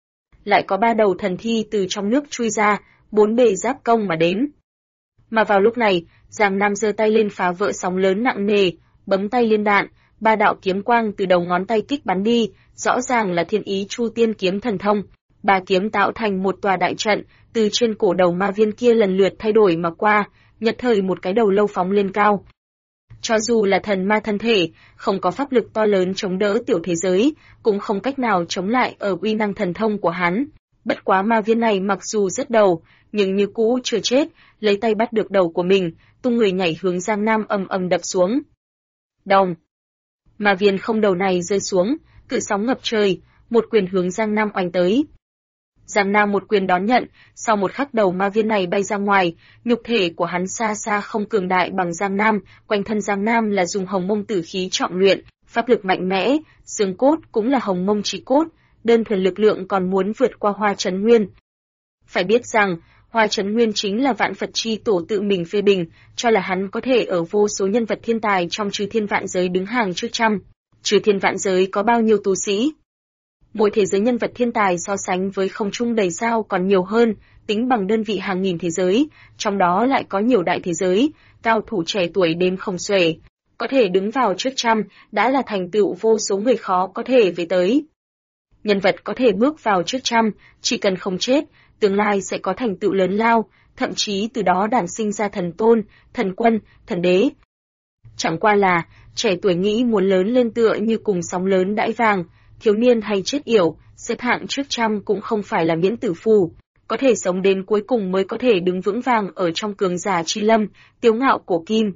Lại có 3 đầu thần thi từ trong nước chui ra, 4 bề giáp công mà đến. Mà vào lúc này, Giang Nam giơ tay lên phá vỡ sóng lớn nặng nề, bấm tay liên đạn, 3 đạo kiếm quang từ đầu ngón tay kích bắn đi, rõ ràng là Thiên Ý Chu Tiên kiếm thần thông. 3 kiếm tạo thành một tòa đại trận, từ trên cổ đầu ma viên kia lần lượt thay đổi mà qua, nhật thời một cái đầu lâu phóng lên cao. Cho dù là thần ma thân thể, không có pháp lực to lớn chống đỡ tiểu thế giới, cũng không cách nào chống lại ở uy năng thần thông của hắn. Bất quá ma viên này mặc dù rất đầu, nhưng như cũ chưa chết, lấy tay bắt được đầu của mình, tung người nhảy hướng Giang Nam ầm ầm đập xuống. Đùng! Ma viên không đầu này rơi xuống, cự sóng ngập trời, một quyền hướng Giang Nam oanh tới. Giang Nam một quyền đón nhận, sau một khắc đầu ma viên này bay ra ngoài, nhục thể của hắn xa xa không cường đại bằng Giang Nam, quanh thân Giang Nam là dùng hồng mông tử khí trọng luyện, pháp lực mạnh mẽ, xương cốt cũng là hồng mông chí cốt, đơn thuần lực lượng còn muốn vượt qua Hoa Chấn Nguyên. Phải biết rằng, Hoa Chấn Nguyên chính là Vạn Phật chi tổ tự mình phê bình, cho là hắn có thể ở vô số nhân vật thiên tài trong chư thiên vạn giới đứng hàng trước trăm. Chư thiên vạn giới có bao nhiêu tu sĩ? Mỗi thế giới nhân vật thiên tài so sánh với không trung đầy sao còn nhiều hơn, tính bằng đơn vị hàng nghìn thế giới, trong đó lại có nhiều đại thế giới, cao thủ trẻ tuổi đếm không xuể. Có thể đứng vào trước trăm, đã là thành tựu vô số người khó có thể về tới. Nhân vật có thể bước vào trước trăm, chỉ cần không chết, tương lai sẽ có thành tựu lớn lao, thậm chí từ đó đản sinh ra thần tôn, thần quân, thần đế. Chẳng qua là, trẻ tuổi nghĩ muốn lớn lên tựa như cùng sóng lớn đãi vàng, thiếu niên hay chết yểu, xếp hạng trước trăm cũng không phải là miễn tử phù, có thể sống đến cuối cùng mới có thể đứng vững vàng ở trong cường giả chi lâm, tiếu ngạo cổ kim.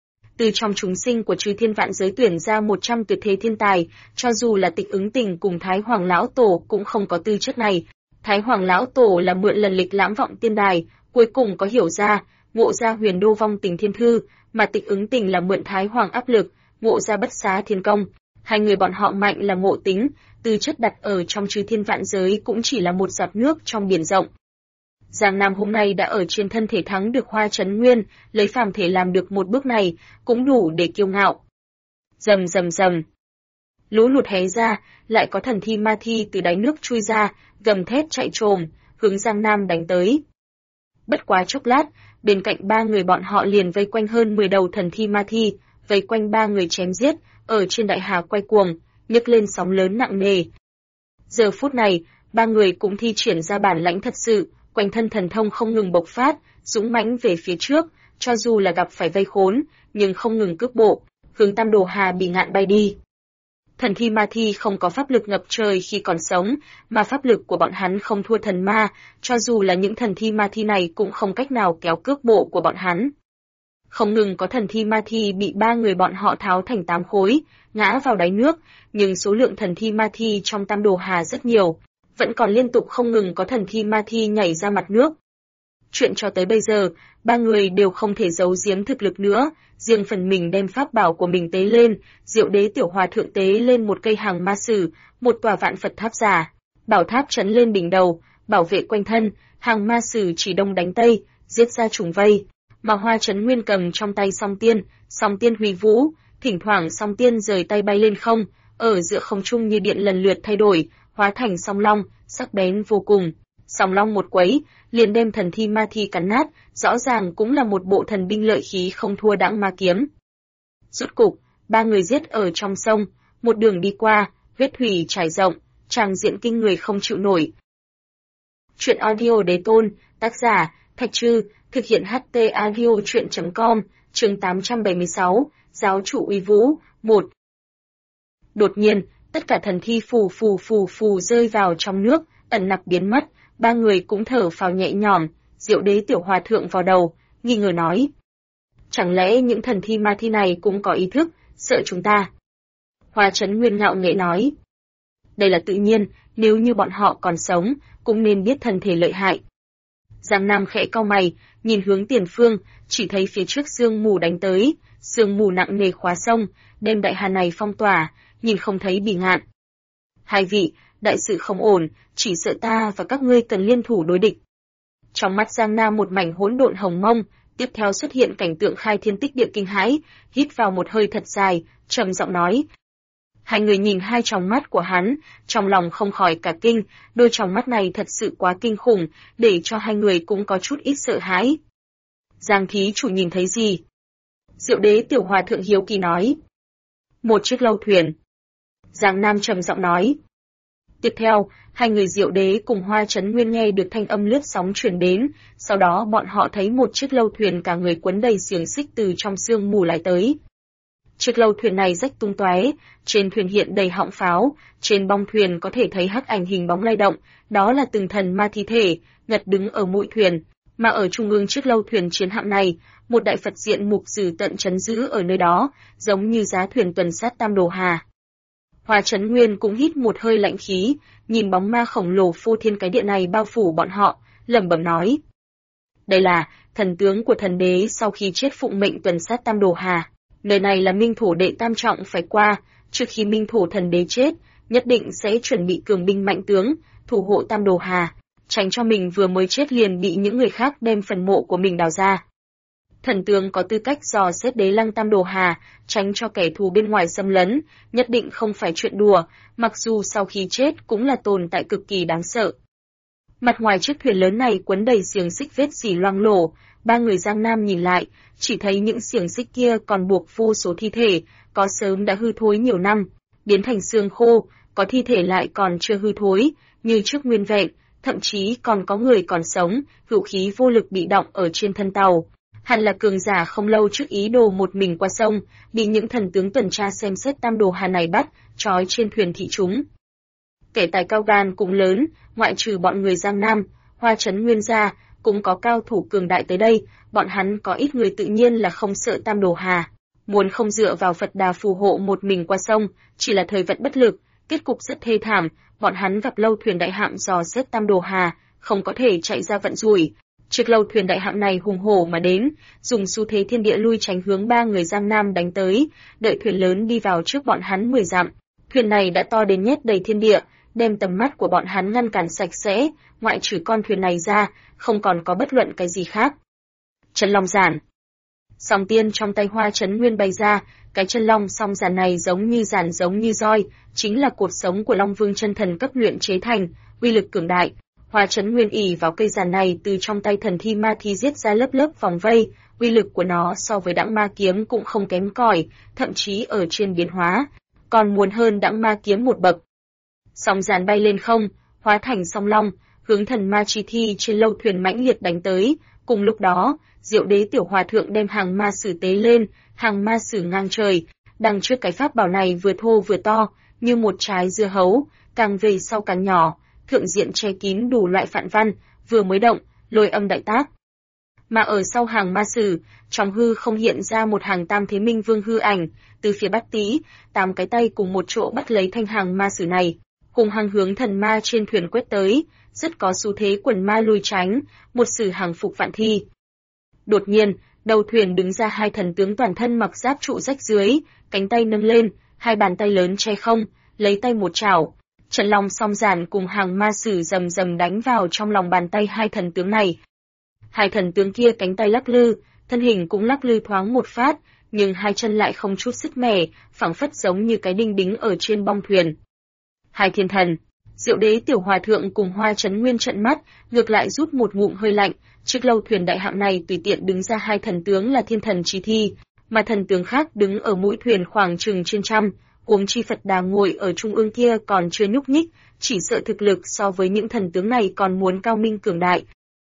Từ trong chúng sinh của chư thiên vạn giới tuyển ra 100 tuyệt thế thiên tài, cho dù là Tịch Ứng Tình cùng Thái Hoàng Lão Tổ cũng không có tư chất này. Thái Hoàng Lão Tổ là mượn lần lịch lãm vọng tiên đài, cuối cùng có hiểu ra, ngộ ra huyền đô vong tình thiên thư, mà Tịch Ứng Tình là mượn Thái Hoàng áp lực, ngộ ra bất xá thiên công. Hai người bọn họ mạnh là ngộ tính, tư chất đặt ở trong chư thiên vạn giới cũng chỉ là một giọt nước trong biển rộng. Giang Nam hôm nay đã ở trên thân thể thắng được Hoa Chấn Nguyên, lấy phàm thể làm được một bước này, cũng đủ để kiêu ngạo. Rầm rầm rầm. Lũ lụt hé ra, lại có thần thi ma thi từ đáy nước chui ra, gầm thét chạy trồm, hướng Giang Nam đánh tới. Bất quá chốc lát, bên cạnh ba người bọn họ liền vây quanh hơn 10 đầu thần thi ma thi, vây quanh ba người chém giết, ở trên đại hà quay cuồng, nhấc lên sóng lớn nặng nề. Giờ phút này, ba người cũng thi triển ra bản lãnh thật sự, quanh thân thần thông không ngừng bộc phát, dũng mãnh về phía trước, cho dù là gặp phải vây khốn, nhưng không ngừng cước bộ, hướng Tam Đồ Hà bị ngạn bay đi. Thần thi ma thi không có pháp lực ngập trời khi còn sống, mà pháp lực của bọn hắn không thua thần ma, cho dù là những thần thi ma thi này cũng không cách nào kéo cước bộ của bọn hắn. Không ngừng có thần thi ma thi bị ba người bọn họ tháo thành 8 khối, ngã vào đáy nước, nhưng số lượng thần thi ma thi trong Tam Đồ Hà rất nhiều, vẫn còn liên tục không ngừng có thần thi ma thi nhảy ra mặt nước. Chuyện cho tới bây giờ, ba người đều không thể giấu giếm thực lực nữa, riêng phần mình đem pháp bảo của mình tế lên, Diệu Đế Tiểu Hòa Thượng tế lên một cây hàng ma sử, một tòa Vạn Phật tháp giả, bảo tháp trấn lên đỉnh đầu, bảo vệ quanh thân, hàng ma sử chỉ đông đánh tây, giết ra trùng vây, mà Hoa Chấn Nguyên cầm trong tay song tiên huy vũ, thỉnh thoảng song tiên rời tay bay lên không, ở giữa không trung như điện lần lượt thay đổi, hóa thành song long, sắc bén vô cùng. Song long một quấy, liền đem thần thi ma thi cắn nát, rõ ràng cũng là một bộ thần binh lợi khí không thua đãng ma kiếm. Rốt cục, ba người giết ở trong sông, một đường đi qua, huyết thủy trải rộng, tràng diện kinh người không chịu nổi. Chuyện audio Đế Tôn, tác giả, Thạch Trư, thực hiện HT audio chuyện.com, chương 876, Giáo chủ uy vũ, 1. Đột nhiên, tất cả thần thi phù rơi vào trong nước, ẩn nặc biến mất, ba người cũng thở phào nhẹ nhõm, Diệu Đế Tiểu Hòa Thượng vào đầu, nghi ngờ nói. Chẳng lẽ những thần thi ma thi này cũng có ý thức, sợ chúng ta? Hoa Chấn Nguyên ngạo nghễ nói. Đây là tự nhiên, nếu như bọn họ còn sống, cũng nên biết thần thể lợi hại. Giang Nam khẽ cau mày, nhìn hướng tiền phương, chỉ thấy phía trước sương mù đánh tới, sương mù nặng nề khóa sông, đem đại hà này phong tỏa, nhìn không thấy Bỉ Ngạn. Hai vị, đại sự không ổn, chỉ sợ ta và các ngươi cần liên thủ đối địch. Trong mắt Giang Nam một mảnh hỗn độn hồng mông, tiếp theo xuất hiện cảnh tượng khai thiên tích địa kinh hãi, hít vào một hơi thật dài, trầm giọng nói. Hai người nhìn hai tròng mắt của hắn, trong lòng không khỏi cả kinh, đôi tròng mắt này thật sự quá kinh khủng, để cho hai người cũng có chút ít sợ hãi. Giang thí chủ nhìn thấy gì? Diệu Đế Tiểu Hòa Thượng hiếu kỳ nói. Một chiếc lâu thuyền. Giang Nam trầm giọng nói. Tiếp theo, hai người Diệu Đế cùng Hoa Chấn Nguyên nghe được thanh âm lướt sóng truyền đến, sau đó bọn họ thấy một chiếc lâu thuyền cả người quấn đầy xiềng xích từ trong sương mù lại tới. Chiếc lâu thuyền này rách tung tóe, trên thuyền hiện đầy họng pháo, trên bong thuyền có thể thấy hắc ảnh hình bóng lay động, đó là từng thần ma thi thể, ngật đứng ở mũi thuyền, mà ở trung ương chiếc lâu thuyền chiến hạm này, một đại Phật diện mục sử tận trấn giữ ở nơi đó, giống như giá thuyền tuần sát Tam Đồ Hà. Hoa Chấn Nguyên cũng hít một hơi lạnh khí, nhìn bóng ma khổng lồ phô thiên cái địa này bao phủ bọn họ, lẩm bẩm nói. Đây là thần tướng của thần đế sau khi chết phụng mệnh tuần sát Tam Đồ Hà. Nơi này là minh thổ đệ tam trọng phải qua, trước khi minh thổ thần đế chết, nhất định sẽ chuẩn bị cường binh mạnh tướng, thủ hộ Tam Đồ Hà, tránh cho mình vừa mới chết liền bị những người khác đem phần mộ của mình đào ra. Thần tướng có tư cách dò xét đế lăng Tam Đồ Hà, tránh cho kẻ thù bên ngoài xâm lấn, nhất định không phải chuyện đùa, mặc dù sau khi chết cũng là tồn tại cực kỳ đáng sợ. Mặt ngoài chiếc thuyền lớn này quấn đầy xiềng xích vết dỉ loang lổ, ba người Giang Nam nhìn lại, chỉ thấy những xiềng xích kia còn buộc vô số thi thể, có sớm đã hư thối nhiều năm, biến thành xương khô, có thi thể lại còn chưa hư thối, như trước nguyên vẹn, thậm chí còn có người còn sống, vũ khí vô lực bị động ở trên thân tàu. Hẳn là cường giả không lâu trước ý đồ một mình qua sông, bị những thần tướng tuần tra xem xét Tam Đồ Hà này bắt, trói trên thuyền thị chúng. Kẻ tài cao gan cũng lớn, ngoại trừ bọn người Giang Nam, Hoa Chấn Nguyên ra, cũng có cao thủ cường đại tới đây, bọn hắn có ít người tự nhiên là không sợ Tam Đồ Hà. Muốn không dựa vào Phật Đà phù hộ một mình qua sông, chỉ là thời vận bất lực, kết cục rất thê thảm, bọn hắn gặp lâu thuyền đại hạm dò xét Tam Đồ Hà, không có thể chạy ra vận rủi. Chiếc lâu thuyền đại hạm này hùng hổ mà đến, dùng xu thế thiên địa lui tránh hướng ba người Giang Nam đánh tới, đợi thuyền lớn đi vào trước bọn hắn 10 dặm. Thuyền này đã to đến nhét đầy thiên địa, đem tầm mắt của bọn hắn ngăn cản sạch sẽ, ngoại trừ con thuyền này ra, không còn có bất luận cái gì khác. Chân long giản. Song tiên trong tay Hoa Chấn Nguyên bày ra, cái chân long song giản này giống như roi, chính là cột sống của Long Vương chân thần cấp luyện chế thành, uy lực cường đại. Hoa Chấn Nguyên ỷ vào cây giản này từ trong tay thần thi ma thi giết ra lớp lớp vòng vây, uy lực của nó so với đãng ma kiếm cũng không kém cỏi, thậm chí ở trên biến hóa, còn muốn hơn đãng ma kiếm một bậc. Song giản bay lên không, hóa thành song long, hướng thần ma chi thi trên lâu thuyền mãnh liệt đánh tới. Cùng lúc đó, Diệu Đế tiểu hòa thượng đem hàng ma sử tế lên, hàng ma sử ngang trời, đằng trước cái pháp bảo này vừa thô vừa to, như một trái dưa hấu, càng về sau càng nhỏ, thượng diện che kín đủ loại phạn văn, vừa mới động, lôi âm đại tác. Mà ở sau hàng ma sử, trong hư không hiện ra một hàng Tam Thế Minh Vương hư ảnh, từ phía Bắc Tý, 8 cái tay cùng một chỗ bắt lấy thanh hàng ma sử này, cùng hàng hướng thần ma trên thuyền quét tới, rất có xu thế quần ma lùi tránh, một sử hàng phục vạn thi. Đột nhiên, đầu thuyền đứng ra hai thần tướng toàn thân mặc giáp trụ rách dưới, cánh tay nâng lên, hai bàn tay lớn che không, lấy tay một chảo. Trận long song giản cùng hàng ma sử rầm rầm đánh vào trong lòng bàn tay hai thần tướng này. Hai thần tướng kia cánh tay lắc lư, thân hình cũng lắc lư thoáng một phát, nhưng hai chân lại không chút sức mẻ, phảng phất giống như cái đinh đính ở trên bong thuyền. Hai thiên thần, Diệu Đế tiểu hòa thượng cùng Hoa Chấn Nguyên trợn mắt, ngược lại rút một ngụm hơi lạnh, trước lâu thuyền đại hạm này tùy tiện đứng ra hai thần tướng là thiên thần Chí Thi, mà thần tướng khác đứng ở mũi thuyền khoảng chừng trên trăm, huống chi Phật Đà ngồi ở trung ương kia còn chưa nhúc nhích, chỉ sợ thực lực so với những thần tướng này còn muốn cao minh cường đại.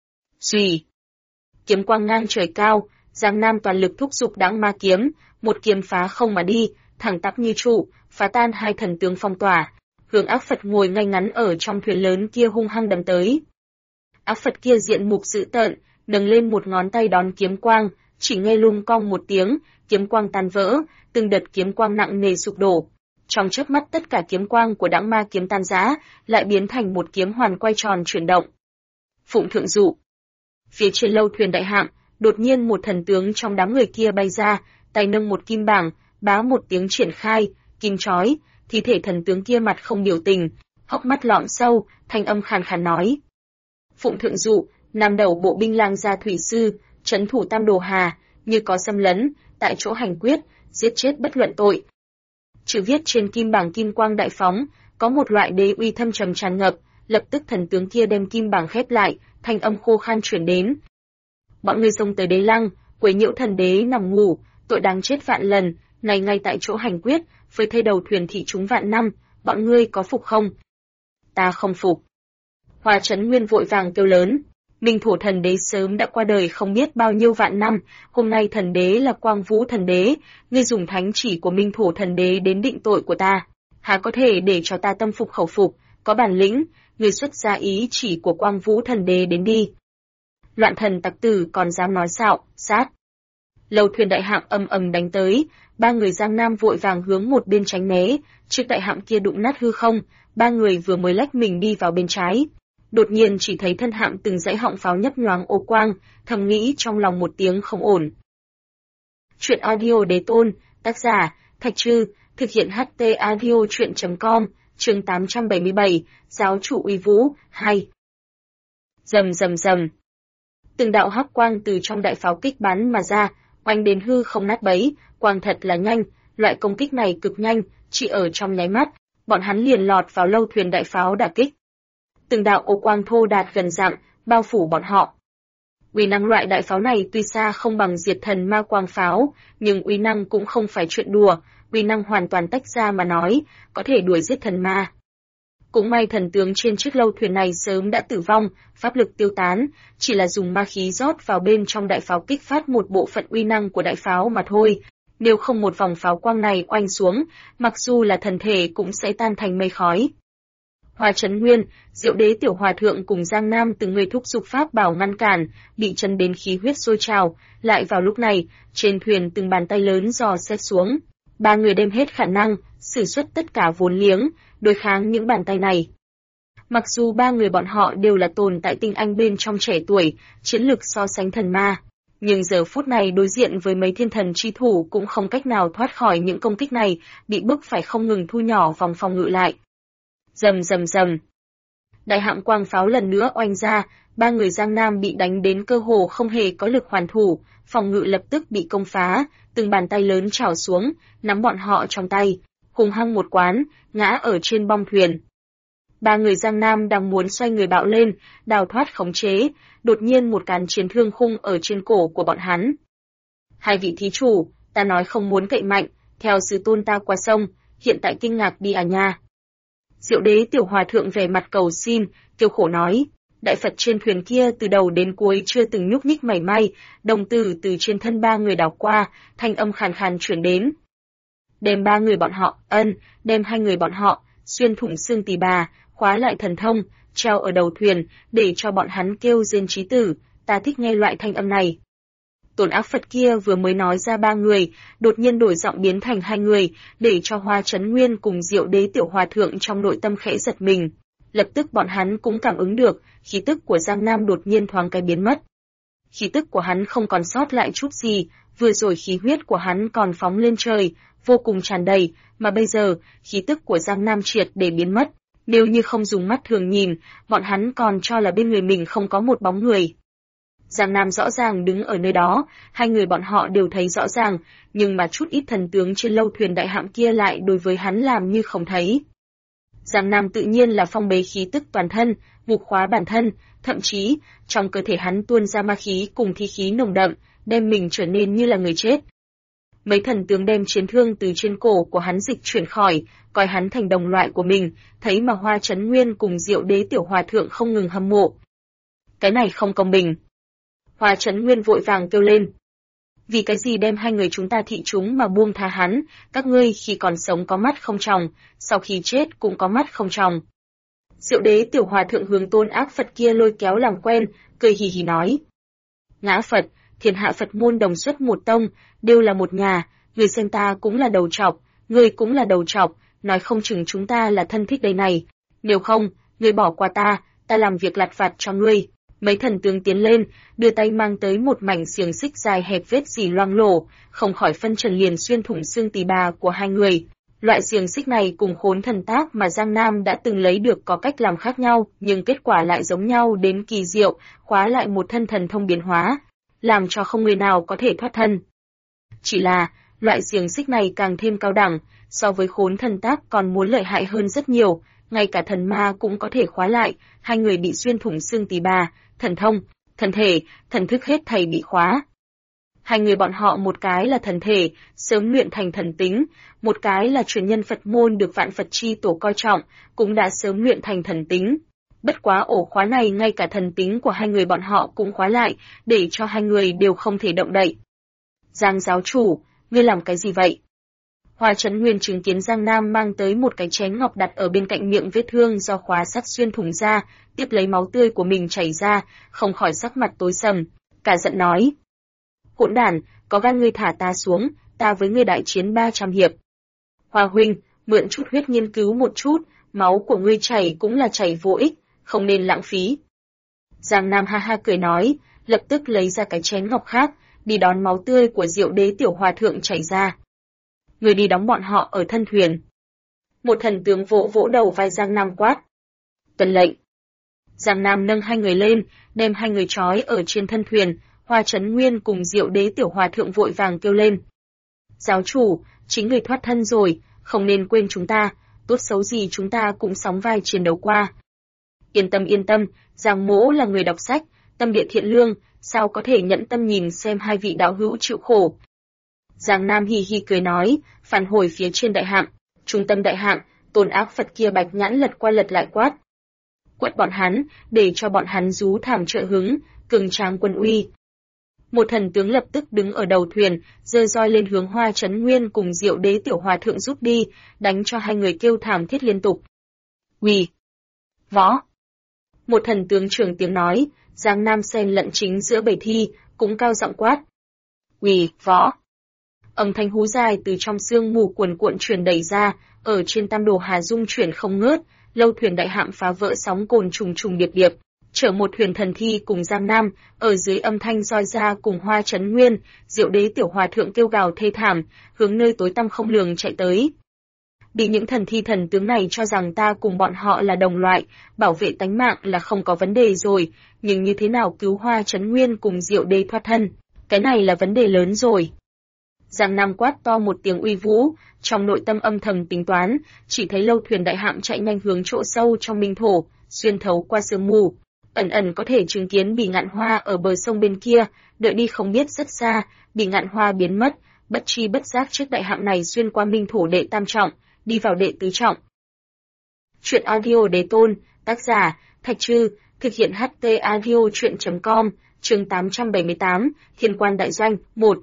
Suy, kiếm quang ngang trời cao, Giang Nam toàn lực thúc giục đãng ma kiếm, một kiếm phá không mà đi, thẳng tắp như trụ, phá tan hai thần tướng phong tỏa, hướng ác Phật ngồi ngay ngắn ở trong thuyền lớn kia hung hăng đâm tới. Ác Phật kia diện mục dữ tợn, nâng lên một ngón tay đón kiếm quang, chỉ nghe lung cong một tiếng, kiếm quang tan vỡ, từng đợt kiếm quang nặng nề sụp đổ. Trong chớp mắt tất cả kiếm quang của đãng ma kiếm tan rã, lại biến thành một kiếm hoàn quay tròn chuyển động. Phụng thượng dụ. Phía trên lâu thuyền đại hạm, đột nhiên một thần tướng trong đám người kia bay ra, tay nâng một kim bảng, bá một tiếng triển khai, kim chói, thi thể thần tướng kia mặt không biểu tình, hốc mắt lõm sâu, thanh âm khàn khàn nói: Phụng thượng dụ, nam đầu bộ binh lang gia thủy sư, trấn thủ Tam Đồ Hà, như có xâm lấn, tại chỗ hành quyết, giết chết bất luận tội. Chữ viết trên kim bảng kim quang đại phóng, có một loại đế uy thâm trầm tràn ngập, lập tức thần tướng kia đem kim bảng khép lại, thanh âm khô khan chuyển đến. Bọn người xông tới đế lăng, quấy nhiễu thần đế nằm ngủ, tội đáng chết vạn lần, này ngay tại chỗ hành quyết, với thây đầu thuyền thị chúng vạn năm, bọn ngươi có phục không? Ta không phục. Hoa Chấn Nguyên vội vàng kêu lớn. Minh Thổ thần đế sớm đã qua đời không biết bao nhiêu vạn năm, hôm nay thần đế là Quang Vũ thần đế, ngươi dùng thánh chỉ của Minh Thổ thần đế đến định tội của ta, há có thể để cho ta tâm phục khẩu phục, có bản lĩnh, ngươi xuất ra ý chỉ của Quang Vũ thần đế đến đi. Loạn thần tặc tử còn dám nói xạo, sát. Lâu thuyền đại hạm ầm ầm đánh tới, ba người Giang Nam vội vàng hướng một bên tránh né, chiếc đại hạm kia đụng nát hư không, ba người vừa mới lách mình đi vào bên trái. Đột nhiên chỉ thấy thân hạm từng dãy họng pháo nhấp nhoáng ô quang, thầm nghĩ trong lòng một tiếng không ổn. Truyện audio Đế Tôn, tác giả, Thạch Trư, thực hiện HT audio truyện.com, chương 877, Giáo chủ uy vũ, 2. Rầm rầm rầm. Từng đạo hắc quang từ trong đại pháo kích bắn mà ra, oanh đến hư không nát bấy, quang thật là nhanh, loại công kích này cực nhanh, chỉ ở trong nháy mắt, bọn hắn liền lọt vào lâu thuyền đại pháo đả kích. Từng đạo ô quang thô đạt gần dặm, bao phủ bọn họ. Uy năng loại đại pháo này tuy xa không bằng diệt thần ma quang pháo, nhưng uy năng cũng không phải chuyện đùa, uy năng hoàn toàn tách ra mà nói, có thể đuổi giết thần ma. Cũng may thần tướng trên chiếc lâu thuyền này sớm đã tử vong, pháp lực tiêu tán, chỉ là dùng ma khí rót vào bên trong đại pháo kích phát một bộ phận uy năng của đại pháo mà thôi. Nếu không một vòng pháo quang này oanh xuống, mặc dù là thần thể cũng sẽ tan thành mây khói. Hoa Chấn Nguyên, Diệu Đế Tiểu Hòa Thượng cùng Giang Nam từng người thúc giục pháp bảo ngăn cản, bị chấn đến khí huyết sôi trào. Lại vào lúc này, trên thuyền từng bàn tay lớn dò xét xuống. Ba người đem hết khả năng, sử xuất tất cả vốn liếng, đối kháng những bàn tay này. Mặc dù ba người bọn họ đều là tồn tại tinh anh bên trong trẻ tuổi, chiến lực so sánh thần ma, nhưng giờ phút này đối diện với mấy thiên thần chi thủ cũng không cách nào thoát khỏi những công kích này, bị bức phải không ngừng thu nhỏ vòng phòng ngự lại. Rầm rầm rầm. Đại hạm quang pháo lần nữa oanh ra, ba người Giang Nam bị đánh đến cơ hồ không hề có lực hoàn thủ, phòng ngự lập tức bị công phá, từng bàn tay lớn trào xuống, nắm bọn họ trong tay, hùng hăng một quán, ngã ở trên bong thuyền. Ba người Giang Nam đang muốn xoay người bạo lên, đào thoát khống chế, đột nhiên một cán chiến thương khung ở trên cổ của bọn hắn. Hai vị thí chủ, ta nói không muốn cậy mạnh, theo sư tôn ta qua sông, hiện tại kinh ngạc đi à nha. Diệu Đế Tiểu Hòa Thượng vẻ mặt cầu xin, kêu khổ nói, đại Phật trên thuyền kia từ đầu đến cuối chưa từng nhúc nhích mảy may, đồng tử từ trên thân ba người đảo qua, thanh âm khàn khàn chuyển đến. Đem ba người bọn họ, đem hai người bọn họ, xuyên thủng xương tỳ bà, khóa lại thần thông, treo ở đầu thuyền, để cho bọn hắn kêu rên chí tử, ta thích nghe loại thanh âm này. Tổn ác Phật kia vừa mới nói ra ba người, đột nhiên đổi giọng biến thành hai người, để cho Hoa Chấn Nguyên cùng Diệu Đế Tiểu Hòa Thượng trong nội tâm khẽ giật mình. Lập tức bọn hắn cũng cảm ứng được, khí tức của Giang Nam đột nhiên thoáng cái biến mất. Khí tức của hắn không còn sót lại chút gì, vừa rồi khí huyết của hắn còn phóng lên trời, vô cùng tràn đầy, mà bây giờ, khí tức của Giang Nam triệt để biến mất. Nếu như không dùng mắt thường nhìn, bọn hắn còn cho là bên người mình không có một bóng người. Giang Nam rõ ràng đứng ở nơi đó, hai người bọn họ đều thấy rõ ràng, nhưng mà chút ít thần tướng trên lâu thuyền đại hạm kia lại đối với hắn làm như không thấy. Giang Nam tự nhiên là phong bế khí tức toàn thân, ngục khóa bản thân, thậm chí, trong cơ thể hắn tuôn ra ma khí cùng thi khí nồng đậm, đem mình trở nên như là người chết. Mấy thần tướng đem chiến thương từ trên cổ của hắn dịch chuyển khỏi, coi hắn thành đồng loại của mình, thấy mà Hoa Chấn Nguyên cùng Diệu Đế Tiểu Hòa Thượng không ngừng hâm mộ. Cái này không công bình. Hoa Chấn Nguyên vội vàng kêu lên. Vì cái gì đem hai người chúng ta thị chúng mà buông tha hắn, các ngươi khi còn sống có mắt không tròng, sau khi chết cũng có mắt không tròng. Diệu Đế Tiểu Hòa Thượng hướng tôn ác Phật kia lôi kéo làm quen, cười hì hì nói. Ngã Phật, thiên hạ Phật môn đồng xuất một tông, đều là một nhà, người xem ta cũng là đầu trọc, ngươi cũng là đầu trọc, nói không chừng chúng ta là thân thích đây này. Nếu không, ngươi bỏ qua ta làm việc lặt vặt cho ngươi. Mấy thần tướng tiến lên, đưa tay mang tới một mảnh xiềng xích dài hẹp vết dì loang lổ, không khỏi phân trần liền xuyên thủng xương tỳ bà của hai người. Loại xiềng xích này cùng khốn thần tác mà Giang Nam đã từng lấy được có cách làm khác nhau, nhưng kết quả lại giống nhau đến kỳ diệu, khóa lại một thân thần thông biến hóa, làm cho không người nào có thể thoát thân. Chỉ là, loại xiềng xích này càng thêm cao đẳng, so với khốn thần tác còn muốn lợi hại hơn rất nhiều, ngay cả thần ma cũng có thể khóa lại, hai người bị xuyên thủng xương tỳ bà, thần thông, thần thể, thần thức hết thảy bị khóa. Hai người bọn họ một cái là thần thể, sớm luyện thành thần tính, một cái là truyền nhân Phật môn được vạn Phật chi tổ coi trọng, cũng đã sớm luyện thành thần tính. Bất quá ổ khóa này ngay cả thần tính của hai người bọn họ cũng khóa lại, để cho hai người đều không thể động đậy. Giang giáo chủ, ngươi làm cái gì vậy? Hoa Chấn Nguyên chứng kiến Giang Nam mang tới một cái chén ngọc đặt ở bên cạnh miệng vết thương do khóa sắt xuyên thủng ra, tiếp lấy máu tươi của mình chảy ra, không khỏi sắc mặt tối sầm, cả giận nói. Hỗn đản, có gan ngươi thả ta xuống, ta với ngươi đại chiến 300 hiệp. Hoa huynh, mượn chút huyết nghiên cứu một chút, máu của ngươi chảy cũng là chảy vô ích, không nên lãng phí. Giang Nam ha ha cười nói, lập tức lấy ra cái chén ngọc khác, đi đón máu tươi của Diệu Đế tiểu hòa thượng chảy ra. Người đi đóng bọn họ ở thân thuyền. Một thần tướng vỗ vỗ đầu vai Giang Nam quát. Tuân lệnh. Giang Nam nâng hai người lên, đem hai người trói ở trên thân thuyền, Hoa Chấn Nguyên cùng Diệu Đế tiểu hòa thượng vội vàng kêu lên. Giáo chủ, chính người thoát thân rồi, không nên quên chúng ta, tốt xấu gì chúng ta cũng sóng vai chiến đấu qua. Yên tâm, Giang Mỗ là người đọc sách, tâm địa thiện lương, sao có thể nhẫn tâm nhìn xem hai vị đạo hữu chịu khổ. Giang Nam hì hì cười nói, phản hồi phía trên đại hạm, trung tâm đại hạm, tôn ác Phật kia bạch nhãn lật qua lật lại quát. Quất bọn hắn, để cho bọn hắn rú thảm trợ hứng, cường tráng quân uy. Một thần tướng lập tức đứng ở đầu thuyền, giơ roi lên hướng Hoa Chấn Nguyên cùng Diệu Đế tiểu hòa thượng rút đi, đánh cho hai người kêu thảm thiết liên tục. Quỳ! Võ! Một thần tướng trưởng tiếng nói, Giang Nam xen lẫn chính giữa bầy thi, cũng cao giọng quát. Quỳ! Võ! Âm thanh hú dài từ trong sương mù cuồn cuộn truyền đầy ra, ở trên Tam Đồ Hà dung chuyển không ngớt, lâu thuyền đại hạm phá vỡ sóng cồn trùng trùng điệp điệp, chở một thuyền thần thi cùng Giang Nam, ở dưới âm thanh roi ra cùng Hoa Chấn Nguyên, Diệu Đế tiểu hòa thượng kêu gào thê thảm, hướng nơi tối tăm không lường chạy tới. Bị những thần thi thần tướng này cho rằng ta cùng bọn họ là đồng loại, bảo vệ tánh mạng là không có vấn đề rồi, nhưng như thế nào cứu Hoa Chấn Nguyên cùng Diệu Đế thoát thân, cái này là vấn đề lớn rồi. Giang Nam quát to một tiếng uy vũ, trong nội tâm âm thầm tính toán, chỉ thấy lâu thuyền đại hạm chạy nhanh hướng chỗ sâu trong minh thổ, xuyên thấu qua sương mù, ẩn có thể chứng kiến Bỉ Ngạn Hoa ở bờ sông bên kia, đợi đi không biết rất xa, Bỉ Ngạn Hoa biến mất, bất chi bất giác chiếc đại hạm này xuyên qua minh thổ đệ tam trọng, đi vào đệ tứ trọng. Truyện audio Đế Tôn, tác giả Thạch Trư, thực hiện HT audio truyện.com, chương 878, Thiên Quan Đại Doanh, 1.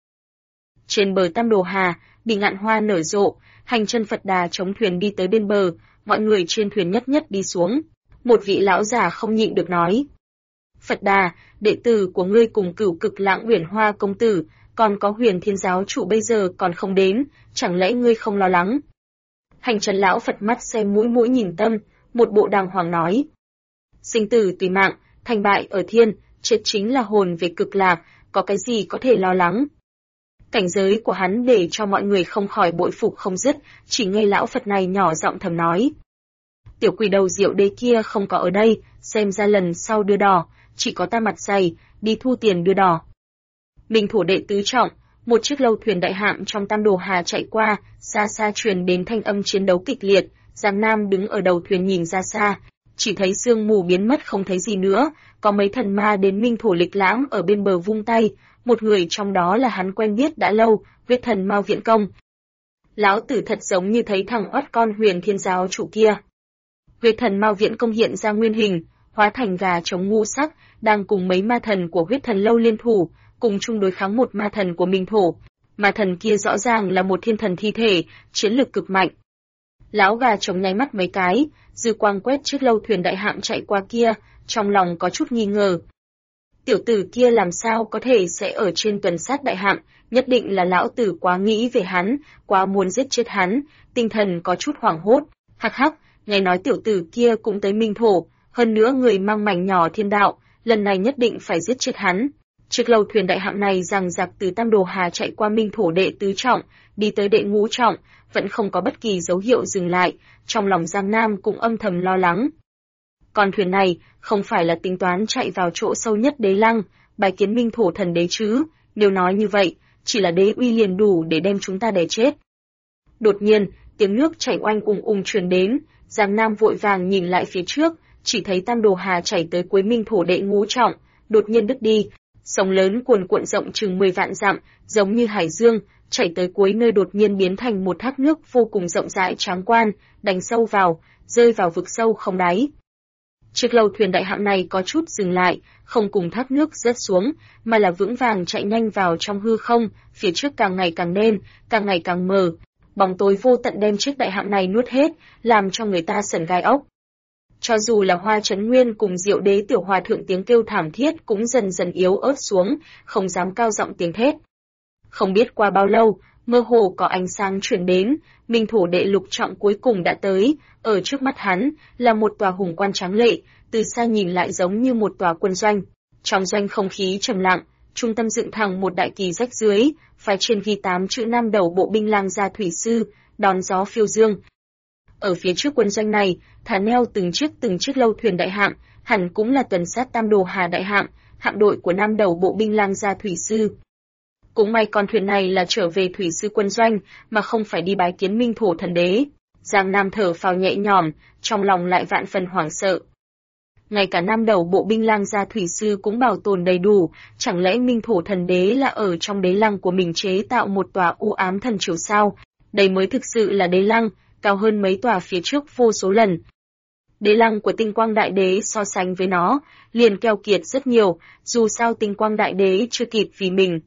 Trên bờ Tam Đồ Hà, Bỉ Ngạn Hoa nở rộ, hành chân Phật Đà chống thuyền đi tới bên bờ, mọi người trên thuyền nhất nhất đi xuống. Một vị lão già không nhịn được nói. Phật Đà, đệ tử của ngươi cùng Cửu Cực Lãng Uyển Hoa công tử, còn có Huyền Thiên giáo chủ bây giờ còn không đến, chẳng lẽ ngươi không lo lắng? Hành chân lão Phật mắt xem mũi nhìn tâm, một bộ đàng hoàng nói. Sinh tử tùy mạng, thành bại ở thiên, chết chính là hồn về cực lạc, có cái gì có thể lo lắng? Cảnh giới của hắn để cho mọi người không khỏi bội phục không dứt, chỉ nghe lão Phật này nhỏ giọng thầm nói. Tiểu quỷ đầu Diệu Đế kia không có ở đây, xem ra lần sau đưa đỏ, chỉ có ta mặt dày, đi thu tiền đưa đỏ. Minh thổ đệ tứ trọng, một chiếc lâu thuyền đại hạm trong Tam Đồ Hà chạy qua, xa xa truyền đến thanh âm chiến đấu kịch liệt, Giang Nam đứng ở đầu thuyền nhìn ra xa, chỉ thấy sương mù biến mất không thấy gì nữa, có mấy thần ma đến Minh thổ lịch lãm ở bên bờ vung tay, một người trong đó là hắn quen biết đã lâu, huyết thần Mao Viễn Công. Lão tử thật giống như thấy thằng oắt con Huyền Thiên giáo chủ kia. Huyết thần Mao Viễn Công hiện ra nguyên hình, hóa thành gà trống ngũ sắc, đang cùng mấy ma thần của huyết thần lâu liên thủ, cùng chung đối kháng một ma thần của Minh thổ. Ma thần kia rõ ràng là một thiên thần thi thể, chiến lực cực mạnh. Lão gà trống nháy mắt mấy cái, dư quang quét chiếc lâu thuyền đại hạm chạy qua kia, trong lòng có chút nghi ngờ. Tiểu tử kia làm sao có thể sẽ ở trên tuần sát đại hạm, nhất định là lão tử quá nghĩ về hắn, quá muốn giết chết hắn, tinh thần có chút hoảng hốt. Hắc hắc, nghe nói tiểu tử kia cũng tới Minh thổ, hơn nữa người mang mảnh nhỏ thiên đạo, lần này nhất định phải giết chết hắn. Chiếc lâu thuyền đại hạm này giằng giặc từ Tam Đồ Hà chạy qua Minh thổ đệ tứ trọng, đi tới đệ ngũ trọng, vẫn không có bất kỳ dấu hiệu dừng lại, trong lòng Giang Nam cũng âm thầm lo lắng. Con thuyền này không phải là tính toán chạy vào chỗ sâu nhất Đế Lăng, bài kiến Minh thổ thần đế chứ, nếu nói như vậy, chỉ là đế uy liền đủ để đem chúng ta đè chết. Đột nhiên, tiếng nước chảy oanh truyền đến, Giang Nam vội vàng nhìn lại phía trước, chỉ thấy Tam Đồ Hà chảy tới cuối Minh thổ đệ ngũ trọng, đột nhiên đứt đi, sóng lớn cuồn cuộn rộng chừng 10 vạn dặm, giống như hải dương, chảy tới cuối nơi đột nhiên biến thành một thác nước vô cùng rộng rãi tráng quan, đánh sâu vào, rơi vào vực sâu không đáy. Chiếc lâu thuyền đại hạm này có chút dừng lại, không cùng thác nước rớt xuống, mà là vững vàng chạy nhanh vào trong hư không, phía trước càng ngày càng đen, càng ngày càng mờ, bóng tối vô tận đem chiếc đại hạm này nuốt hết, làm cho người ta sởn gai ốc. Cho dù là Hoa Chấn Nguyên cùng Diệu Đế tiểu hòa thượng tiếng kêu thảm thiết cũng dần dần yếu ớt xuống, không dám cao giọng tiếng thét. Không biết qua bao lâu, mơ hồ có ánh sáng chuyển đến, Minh Thổ đệ lục trọng cuối cùng đã tới, ở trước mắt hắn là một tòa hùng quan tráng lệ, từ xa nhìn lại giống như một tòa quân doanh. Trong doanh không khí trầm lặng, trung tâm dựng thẳng một đại kỳ rách dưới, phải trên ghi 8 chữ Nam đầu bộ binh lang gia thủy sư, đón gió phiêu dương. Ở phía trước quân doanh này, thả neo từng chiếc lâu thuyền đại hạm, hẳn cũng là tuần sát Tam Đồ Hà đại hạm, hạm đội của Nam đầu bộ binh lang gia thủy sư. Cũng may con thuyền này là trở về thủy sư quân doanh, mà không phải đi bái kiến Minh Thổ thần đế. Giang Nam thở phào nhẹ nhõm, trong lòng lại vạn phần hoảng sợ. Ngay cả Nam đầu bộ binh lang gia thủy sư cũng bảo tồn đầy đủ, chẳng lẽ Minh Thổ thần đế là ở trong đế lăng của mình chế tạo một tòa u ám thần triều sao? Đây mới thực sự là đế lăng, cao hơn mấy tòa phía trước vô số lần. Đế lăng của Tinh Quang Đại Đế so sánh với nó, liền keo kiệt rất nhiều, dù sao Tinh Quang Đại Đế chưa kịp vì mình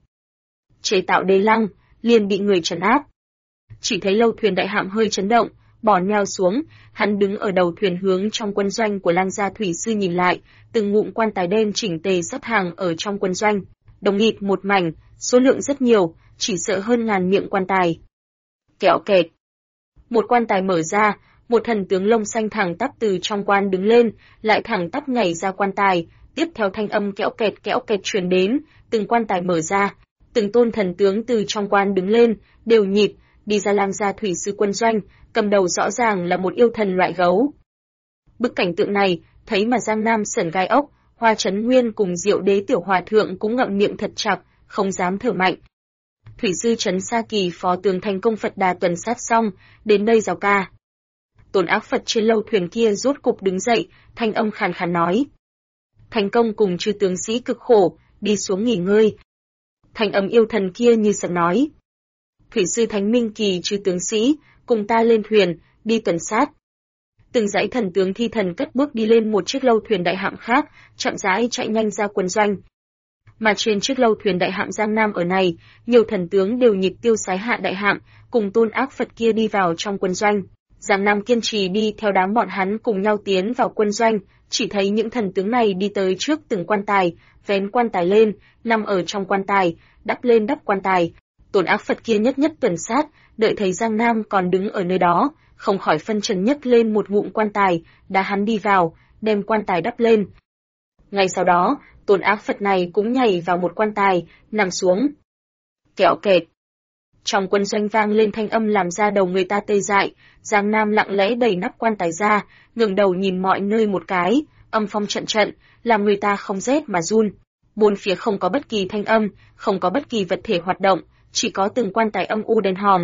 chế tạo đế lăng, liền bị người trấn áp. Chỉ thấy lâu thuyền đại hạm hơi chấn động, bỏ neo xuống, hắn đứng ở đầu thuyền hướng trong quân doanh của lang gia thủy sư nhìn lại, từng ngụm quan tài đen chỉnh tề sắp hàng ở trong quân doanh, đồng nghịt một mảnh, số lượng rất nhiều, chỉ sợ hơn 1000 miệng quan tài. Kẹo kẹt. Một quan tài mở ra, một thần tướng lông xanh thẳng tắp từ trong quan đứng lên, lại thẳng tắp nhảy ra quan tài, tiếp theo thanh âm kẽo kẹt truyền đến, từng quan tài mở ra, từng tôn thần tướng từ trong quan đứng lên, đều nhịp, đi ra lang gia thủy sư quân doanh, cầm đầu rõ ràng là một yêu thần loại gấu. Bức cảnh tượng này, thấy mà Giang Nam sởn gai ốc, Hoa Chấn Nguyên cùng Diệu Đế tiểu hòa thượng cũng ngậm miệng thật chặt, không dám thở mạnh. Thủy sư Trấn Sa Kỳ phó tướng thành công Phật Đà tuần sát xong, đến đây rào ca. Tôn ác Phật trên lâu thuyền kia rốt cục đứng dậy, thanh âm khàn khàn nói. Thành công cùng chư tướng sĩ cực khổ, đi xuống nghỉ ngơi. Thanh âm yêu thần kia như sập nói. Thủy sư Thánh Minh Kỳ chư tướng sĩ, cùng ta lên thuyền, đi tuần sát. Từng dãy thần tướng thi thần cất bước đi lên một chiếc lâu thuyền đại hạm khác, chậm rãi chạy nhanh ra quân doanh. Mà trên chiếc lâu thuyền đại hạm Giang Nam ở này, nhiều thần tướng đều nhịp tiêu sái hạ đại hạm, cùng tôn ác Phật kia đi vào trong quân doanh. Giang Nam kiên trì đi theo đám bọn hắn cùng nhau tiến vào quân doanh, chỉ thấy những thần tướng này đi tới trước từng quan tài, vén quan tài lên, nằm ở trong quan tài, đắp lên đắp quan tài. Tôn ác Phật kia nhất nhất tuần sát, đợi thấy Giang Nam còn đứng ở nơi đó, không khỏi phân trần nhấc lên một ngụm quan tài, đá hắn đi vào, đem quan tài đắp lên. Ngay sau đó, Tôn ác Phật này cũng nhảy vào một quan tài, nằm xuống. Kẹo kẹt. Trong quân doanh vang lên thanh âm làm ra đầu người ta tê dại, Giang Nam lặng lẽ đẩy nắp quan tài ra, ngẩng đầu nhìn mọi nơi một cái, âm phong trận trận, làm người ta không rét mà run. Bốn phía không có bất kỳ thanh âm, không có bất kỳ vật thể hoạt động, chỉ có từng quan tài âm u đen hòm.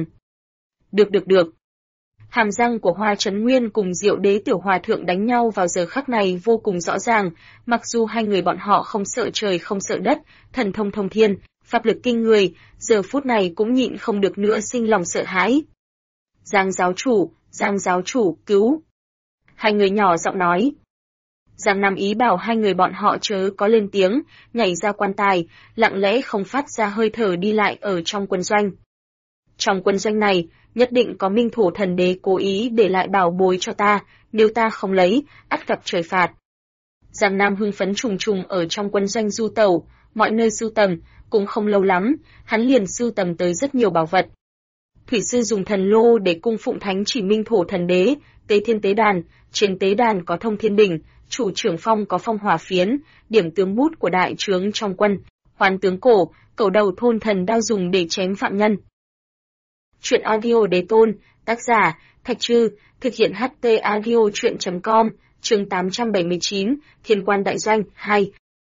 Được. Hàm răng của Hoa Chấn Nguyên cùng Diệu Đế tiểu hòa thượng đánh nhau vào giờ khắc này vô cùng rõ ràng, mặc dù hai người bọn họ không sợ trời không sợ đất, thần thông thông thiên, pháp lực kinh người, giờ phút này cũng nhịn không được nữa sinh lòng sợ hãi. Giang giáo chủ, cứu. Hai người nhỏ giọng nói. Giang Nam ý bảo hai người bọn họ chớ có lên tiếng, nhảy ra quan tài, lặng lẽ không phát ra hơi thở đi lại ở trong quân doanh. Trong quân doanh này, nhất định có Minh Thổ thần đế cố ý để lại bảo bối cho ta, nếu ta không lấy, ắt gặp trời phạt. Giang Nam hưng phấn trùng trùng ở trong quân doanh du tẩu, mọi nơi sưu tầm, cũng không lâu lắm, hắn liền sưu tầm tới rất nhiều bảo vật. Thủy sư dùng thần lô để cung phụng thánh chỉ Minh Thổ thần đế, tế thiên tế đàn, trên tế đàn có thông thiên đỉnh, chủ trưởng phong có phong hỏa phiến, điểm tướng bút của đại trướng trong quân, hoán tướng cổ, cẩu đầu thôn thần đao dùng để chém phạm nhân. Truyện audio Đế Tôn, tác giả, Thạch Trư, thực hiện HT audio truyện.com, chương 879, Thiên quan đại doanh, 2.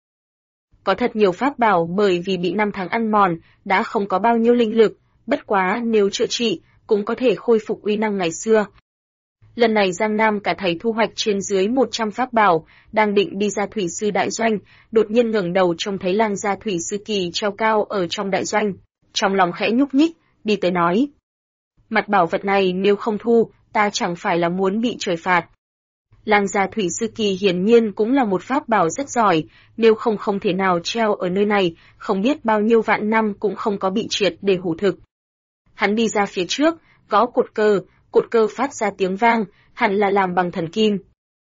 Có thật nhiều pháp bảo bởi vì bị năm tháng ăn mòn, đã không có bao nhiêu linh lực, bất quá nếu chữa trị, cũng có thể khôi phục uy năng ngày xưa. Lần này Giang Nam cả thầy thu hoạch trên dưới 100 pháp bảo, đang định đi ra thủy sư đại doanh, đột nhiên ngẩng đầu trông thấy lang gia thủy sư Kỳ treo cao ở trong đại doanh, trong lòng khẽ nhúc nhích, đi tới nói. Mặt bảo vật này nếu không thu, ta chẳng phải là muốn bị trời phạt. Lang gia thủy sư Kỳ hiển nhiên cũng là một pháp bảo rất giỏi, nếu không thể nào treo ở nơi này, không biết bao nhiêu vạn năm cũng không có bị triệt để hủ thực. Hắn đi ra phía trước, gõ cột cơ phát ra tiếng vang, hẳn là làm bằng thần kim.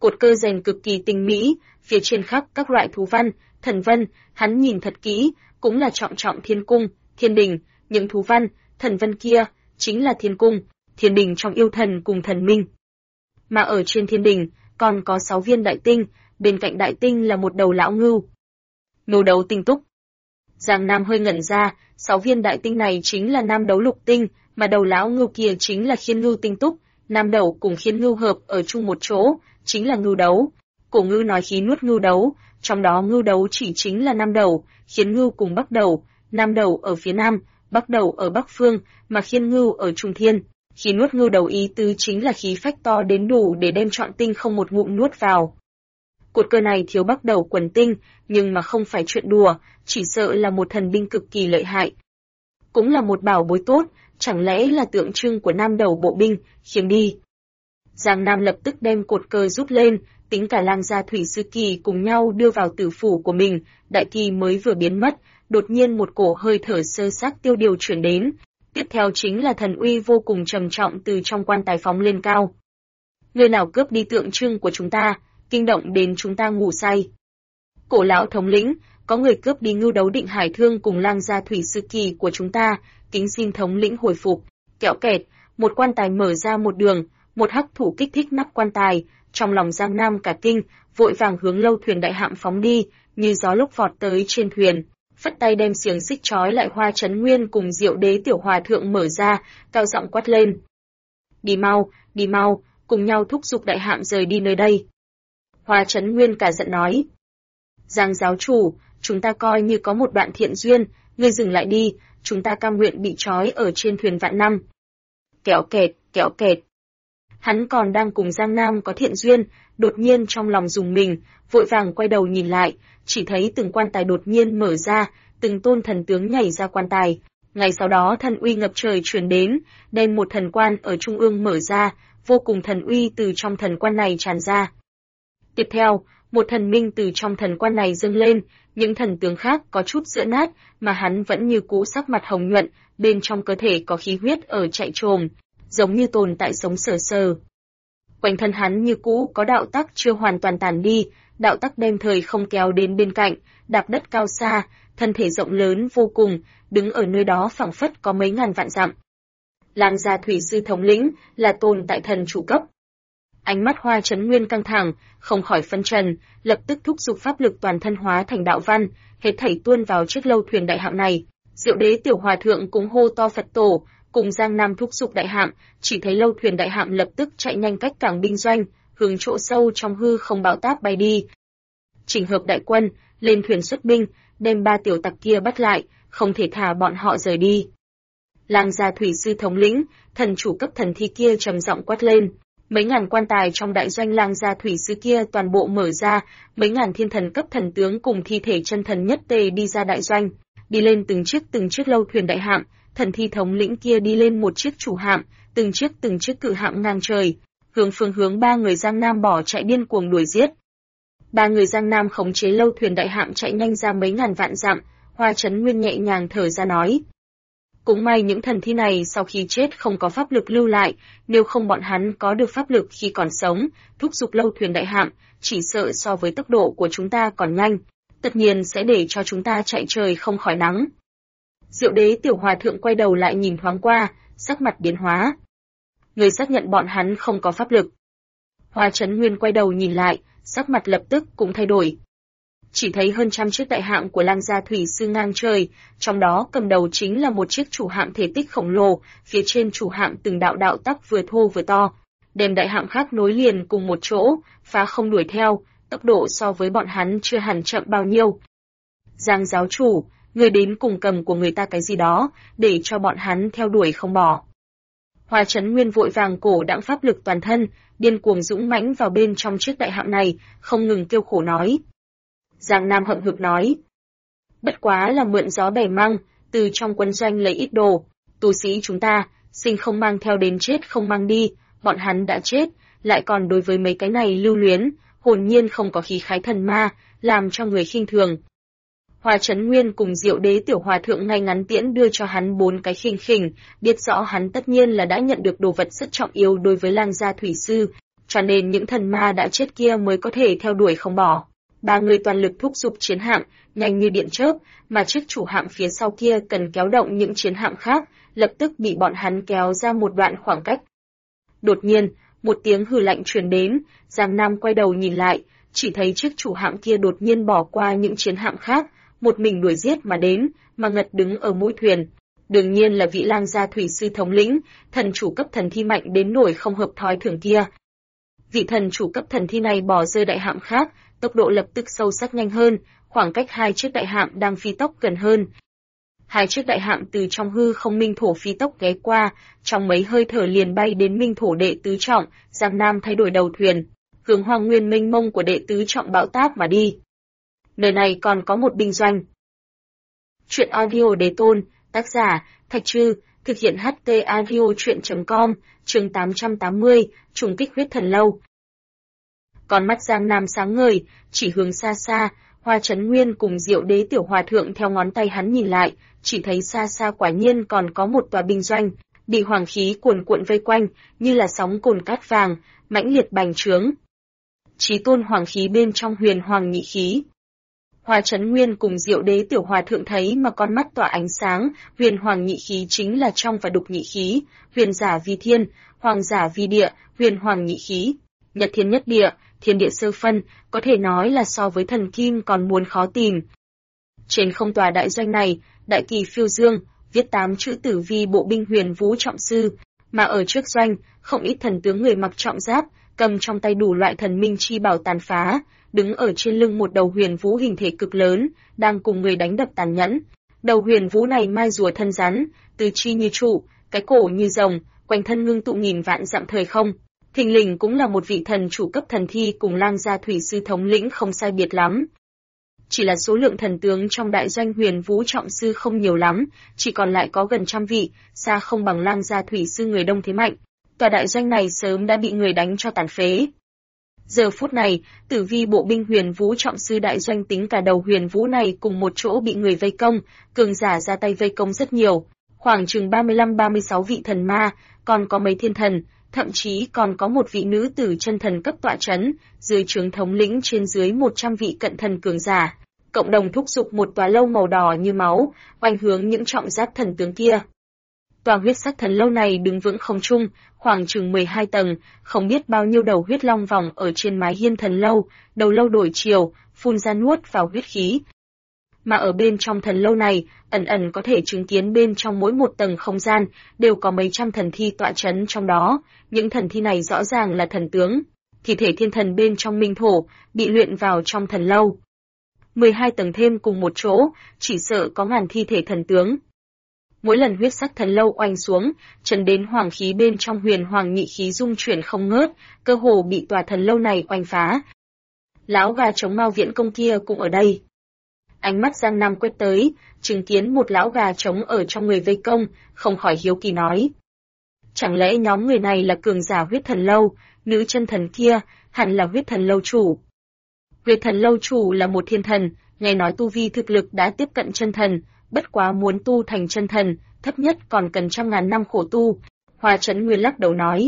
Cột cơ rèn cực kỳ tinh mỹ, phía trên khắc các loại thú văn, thần vân, hắn nhìn thật kỹ, cũng là trọng trọng thiên cung, thiên đình, những thú văn, thần vân kia, chính là thiên cung, thiên đình trong yêu thần cùng thần minh. Mà ở trên thiên đình, còn có 6 viên đại tinh, bên cạnh đại tinh là một đầu lão ngưu. Ngưu đấu tinh túc. Giang Nam hơi ngẩn ra, 6 viên đại tinh này chính là nam đấu lục tinh, mà đầu lão ngưu kia chính là khiên ngưu tinh túc, nam đầu cùng khiên ngưu hợp ở chung một chỗ, chính là ngưu đấu. Cổ ngư nói khí nuốt ngưu đấu, trong đó ngưu đấu chỉ chính là nam đầu, khiên ngưu cùng bắc đầu, nam đầu ở phía nam, bắc đầu ở bắc phương, mà khiên ngưu ở trung thiên. Khí nuốt ngưu đầu ý tứ chính là khí phách to đến đủ để đem trọn tinh không một ngụm nuốt vào. Cột cơ này thiếu bắc đầu quần tinh, nhưng mà không phải chuyện đùa, chỉ sợ là một thần binh cực kỳ lợi hại. Cũng là một bảo bối tốt, chẳng lẽ là tượng trưng của nam đầu bộ binh, khiêng đi. Giang Nam lập tức đem cột cơ rút lên, tính cả Lang gia thủy sư kỳ cùng nhau đưa vào tử phủ của mình, đại kỳ mới vừa biến mất, đột nhiên một cổ hơi thở sơ xác tiêu điều chuyển đến. Tiếp theo chính là thần uy vô cùng trầm trọng từ trong quan tài phóng lên cao. Người nào cướp đi tượng trưng của chúng ta, kinh động đến chúng ta ngủ say. Cổ lão thống lĩnh, có người cướp đi ngưu đấu định hải thương cùng Lang gia thủy sư kỳ của chúng ta, kính xin thống lĩnh hồi phục. Kẹo kẹt, một quan tài mở ra một đường, một hắc thủ kích thích nắp quan tài, trong lòng Giang Nam cả kinh, vội vàng hướng lâu thuyền đại hạm phóng đi, như gió lúc vọt tới trên thuyền. Phất tay đem xiềng xích trói lại Hoa Chấn Nguyên cùng Diệu Đế tiểu hòa thượng mở ra, cao giọng quát lên. Đi mau, cùng nhau thúc giục đại hạm rời đi nơi đây. Hoa Chấn Nguyên cả giận nói. Giang giáo chủ, chúng ta coi như có một đoạn thiện duyên, ngươi dừng lại đi, chúng ta cam nguyện bị trói ở trên thuyền vạn năm. Kẹo kẹt. Hắn còn đang cùng Giang Nam có thiện duyên, đột nhiên trong lòng rùng mình, vội vàng quay đầu nhìn lại, chỉ thấy từng quan tài đột nhiên mở ra, từng tôn thần tướng nhảy ra quan tài. Ngay sau đó thần uy ngập trời truyền đến, đem một thần quan ở trung ương mở ra, vô cùng thần uy từ trong thần quan này tràn ra. Tiếp theo, một thần minh từ trong thần quan này dâng lên, những thần tướng khác có chút giữa nát, mà hắn vẫn như cũ sắc mặt hồng nhuận, bên trong cơ thể có khí huyết ở chạy trồm, giống như tồn tại sống sờ sờ. Quanh thân hắn như cũ có đạo tắc chưa hoàn toàn tàn đi, đạo tắc đem thời không kéo đến bên cạnh, đạp đất cao xa, thân thể rộng lớn vô cùng, đứng ở nơi đó phảng phất có mấy ngàn vạn dặm. Lang gia thủy sư thống lĩnh là tồn tại thần chủ cấp. Ánh mắt Hoa Chấn Nguyên căng thẳng, không khỏi phân trần, lập tức thúc giục pháp lực toàn thân hóa thành đạo văn, hết thảy tuôn vào chiếc lâu thuyền đại hạm này. Diệu Đế tiểu hòa thượng cũng hô to Phật tổ, cùng Giang Nam thúc giục đại hạm, chỉ thấy lâu thuyền đại hạm lập tức chạy nhanh cách cảng binh doanh, hướng chỗ sâu trong hư không bão táp bay đi. Chỉnh hợp đại quân, lên thuyền xuất binh, đem 3 tiểu tặc kia bắt lại, không thể thả bọn họ rời đi. Lang gia thủy sư thống lĩnh, thần chủ cấp thần thi kia trầm giọng quát lên. Mấy ngàn quan tài trong đại doanh Lang gia thủy sư kia toàn bộ mở ra, mấy ngàn thiên thần cấp thần tướng cùng thi thể chân thần nhất tề đi ra đại doanh, đi lên từng chiếc lâu thuyền đại hạm, thần thi thống lĩnh kia đi lên một chiếc chủ hạm, từng chiếc cự hạm ngang trời, phương hướng 3 người Giang Nam bỏ chạy điên cuồng đuổi giết. 3 người Giang Nam khống chế lâu thuyền đại hạm chạy nhanh ra mấy ngàn vạn dặm, Hoa Chấn Nguyên nhẹ nhàng thở ra nói. Cũng may những thần thi này sau khi chết không có pháp lực lưu lại, nếu không bọn hắn có được pháp lực khi còn sống, thúc giục lâu thuyền đại hạm, chỉ sợ so với tốc độ của chúng ta còn nhanh, tất nhiên sẽ để cho chúng ta chạy trời không khỏi nắng. Diệu Đế tiểu hòa thượng quay đầu lại nhìn thoáng qua, sắc mặt biến hóa. Người xác nhận bọn hắn không có pháp lực. Hoa Chấn Nguyên quay đầu nhìn lại, sắc mặt lập tức cũng thay đổi. Chỉ thấy hơn trăm chiếc đại hạm của Lang gia thủy sư ngang trời, trong đó cầm đầu chính là một chiếc chủ hạm thể tích khổng lồ, phía trên chủ hạm từng đạo tắc vừa thô vừa to, đem đại hạm khác nối liền cùng một chỗ, phá không đuổi theo, tốc độ so với bọn hắn chưa hẳn chậm bao nhiêu. Giang giáo chủ, người đến cùng cầm của người ta cái gì đó, để cho bọn hắn theo đuổi không bỏ. Hoa Chấn Nguyên vội vàng cổ đãng pháp lực toàn thân, điên cuồng dũng mãnh vào bên trong chiếc đại hạm này, không ngừng kêu khổ nói. Giang Nam hậm hực nói. Bất quá là mượn gió bẻ măng, từ trong quân doanh lấy ít đồ, tu sĩ chúng ta, sinh không mang theo đến chết không mang đi, bọn hắn đã chết, lại còn đối với mấy cái này lưu luyến, hồn nhiên không có khí khái thần ma, làm cho người khinh thường. Hoa Chấn Nguyên cùng Diệu Đế tiểu hòa thượng ngay ngắn tiễn đưa cho hắn 4 cái khinh, biết rõ hắn tất nhiên là đã nhận được đồ vật rất trọng yếu đối với Lang gia thủy sư, cho nên những thần ma đã chết kia mới có thể theo đuổi không bỏ. Ba người toàn lực thúc giục chiến hạm, nhanh như điện chớp, mà chiếc chủ hạm phía sau kia cần kéo động những chiến hạm khác, lập tức bị bọn hắn kéo ra một đoạn khoảng cách. Đột nhiên, một tiếng hừ lạnh truyền đến, Giang Nam quay đầu nhìn lại, chỉ thấy chiếc chủ hạm kia đột nhiên bỏ qua những chiến hạm khác, một mình đuổi giết mà đến, mà Ngật đứng ở mũi thuyền. Đương nhiên là vị Lang gia thủy sư thống lĩnh, thần chủ cấp thần thi mạnh đến nổi không hợp thói thường kia. Vị thần chủ cấp thần thi này bỏ rơi đại hạm khác, tốc độ lập tức sâu sắc nhanh hơn, khoảng cách hai chiếc đại hạm đang phi tốc gần hơn. Hai chiếc đại hạm từ trong hư không minh thổ phi tốc ghé qua, trong mấy hơi thở liền bay đến minh thổ đệ tứ trọng, Giang Nam thay đổi đầu thuyền, hướng hoang nguyên mênh mông của đệ tứ trọng bão táp mà đi. Nơi này còn có một binh doanh. Truyện audio Đế Tôn, tác giả Thạch Trư, thực hiện HT audio truyện.com, chương 880, trùng kích huyết thần lâu. Con mắt Giang Nam sáng ngời, chỉ hướng xa xa, Hoa Chấn Nguyên cùng Diệu Đế tiểu hòa thượng theo ngón tay hắn nhìn lại, chỉ thấy xa xa quả nhiên còn có một tòa binh doanh, bị hoàng khí cuồn cuộn vây quanh, như là sóng cồn cát vàng, mãnh liệt bành trướng. Chí tôn hoàng khí bên trong huyền hoàng nhị khí. Hoa Chấn Nguyên cùng Diệu Đế tiểu hòa thượng thấy mà con mắt tỏa ánh sáng, huyền hoàng nhị khí chính là trong và đục nhị khí, huyền giả vi thiên, hoàng giả vi địa, huyền hoàng nhị khí, nhật thiên nhất địa, thiên địa sơ phân, có thể nói là so với thần kim còn muốn khó tìm. Trên không tòa đại doanh này, đại kỳ phiêu dương, viết 8 chữ Tử Vi bộ binh huyền vũ trọng sư, mà ở trước doanh, không ít thần tướng người mặc trọng giáp, cầm trong tay đủ loại thần minh chi bảo tàn phá, đứng ở trên lưng một đầu huyền vũ hình thể cực lớn, đang cùng người đánh đập tàn nhẫn. Đầu huyền vũ này mai rùa thân rắn, tứ chi như trụ, cái cổ như rồng, quanh thân ngưng tụ nghìn vạn dặm thời không. Thình lình cũng là một vị thần chủ cấp thần thi cùng Lang gia thủy sư thống lĩnh không sai biệt lắm. Chỉ là số lượng thần tướng trong đại doanh huyền vũ trọng sư không nhiều lắm, chỉ còn lại có gần 100 vị, xa không bằng Lang gia thủy sư người đông thế mạnh. Tòa đại doanh này sớm đã bị người đánh cho tàn phế. Giờ phút này, Tử Vi bộ binh huyền vũ trọng sư đại doanh tính cả đầu huyền vũ này cùng một chỗ bị người vây công, cường giả ra tay vây công rất nhiều, khoảng chừng 35-36 vị thần ma, còn có mấy thiên thần, thậm chí còn có một vị nữ tử chân thần cấp tọa chấn, dưới trướng thống lĩnh trên dưới 100 vị cận thần cường giả, cộng đồng thúc giục một tòa lâu màu đỏ như máu, oanh hướng những trọng giáp thần tướng kia. Tòa huyết sắc thần lâu này đứng vững không trung, khoảng chừng 12 tầng, không biết bao nhiêu đầu huyết long vòng ở trên mái hiên thần lâu, đầu lâu đổi chiều, phun ra nuốt vào huyết khí. Mà ở bên trong thần lâu này, ẩn ẩn có thể chứng kiến bên trong mỗi một tầng không gian, đều có mấy trăm thần thi tọa chấn trong đó, những thần thi này rõ ràng là thần tướng, thi thể thiên thần bên trong minh thổ, bị luyện vào trong thần lâu. 12 tầng thêm cùng một chỗ, chỉ sợ có ngàn thi thể thần tướng. Mỗi lần huyết sắc thần lâu oanh xuống, chấn đến hoàng khí bên trong huyền hoàng nhị khí rung chuyển không ngớt, cơ hồ bị tòa thần lâu này oanh phá. Lão gà trống Mao Viễn Công kia cũng ở đây. Ánh mắt Giang Nam quét tới, chứng kiến một lão gà trống ở trong người vây công, không khỏi hiếu kỳ nói. Chẳng lẽ nhóm người này là cường giả huyết thần lâu, nữ chân thần kia, hẳn là huyết thần lâu chủ. Huyết thần lâu chủ là một thiên thần, nghe nói tu vi thực lực đã tiếp cận chân thần, bất quá muốn tu thành chân thần, thấp nhất còn cần 100.000 năm khổ tu. Hoa Chấn Nguyên lắc đầu nói.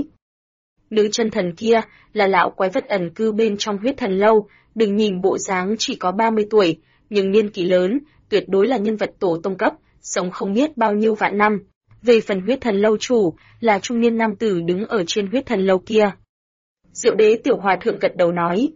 Nữ chân thần kia là lão quái vật ẩn cư bên trong huyết thần lâu, đừng nhìn bộ dáng chỉ có 30 tuổi, nhưng niên kỷ lớn, tuyệt đối là nhân vật tổ tông cấp, sống không biết bao nhiêu vạn năm. Về phần huyết thần lâu chủ, là trung niên nam tử đứng ở trên huyết thần lâu kia. Diệu Đế tiểu hòa thượng gật đầu nói.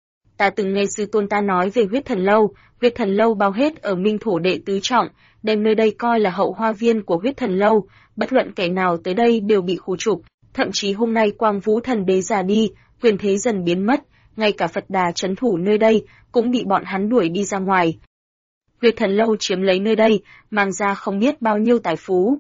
Ta từng nghe sư tôn ta nói về huyết thần lâu bao hết ở minh thổ đệ tứ trọng, đem nơi đây coi là hậu hoa viên của huyết thần lâu, bất luận kẻ nào tới đây đều bị khu trục, thậm chí hôm nay Quang Vũ thần đế già đi, quyền thế dần biến mất, ngay cả Phật Đà trấn thủ nơi đây cũng bị bọn hắn đuổi đi ra ngoài. Huyết thần lâu chiếm lấy nơi đây, mang ra không biết bao nhiêu tài phú.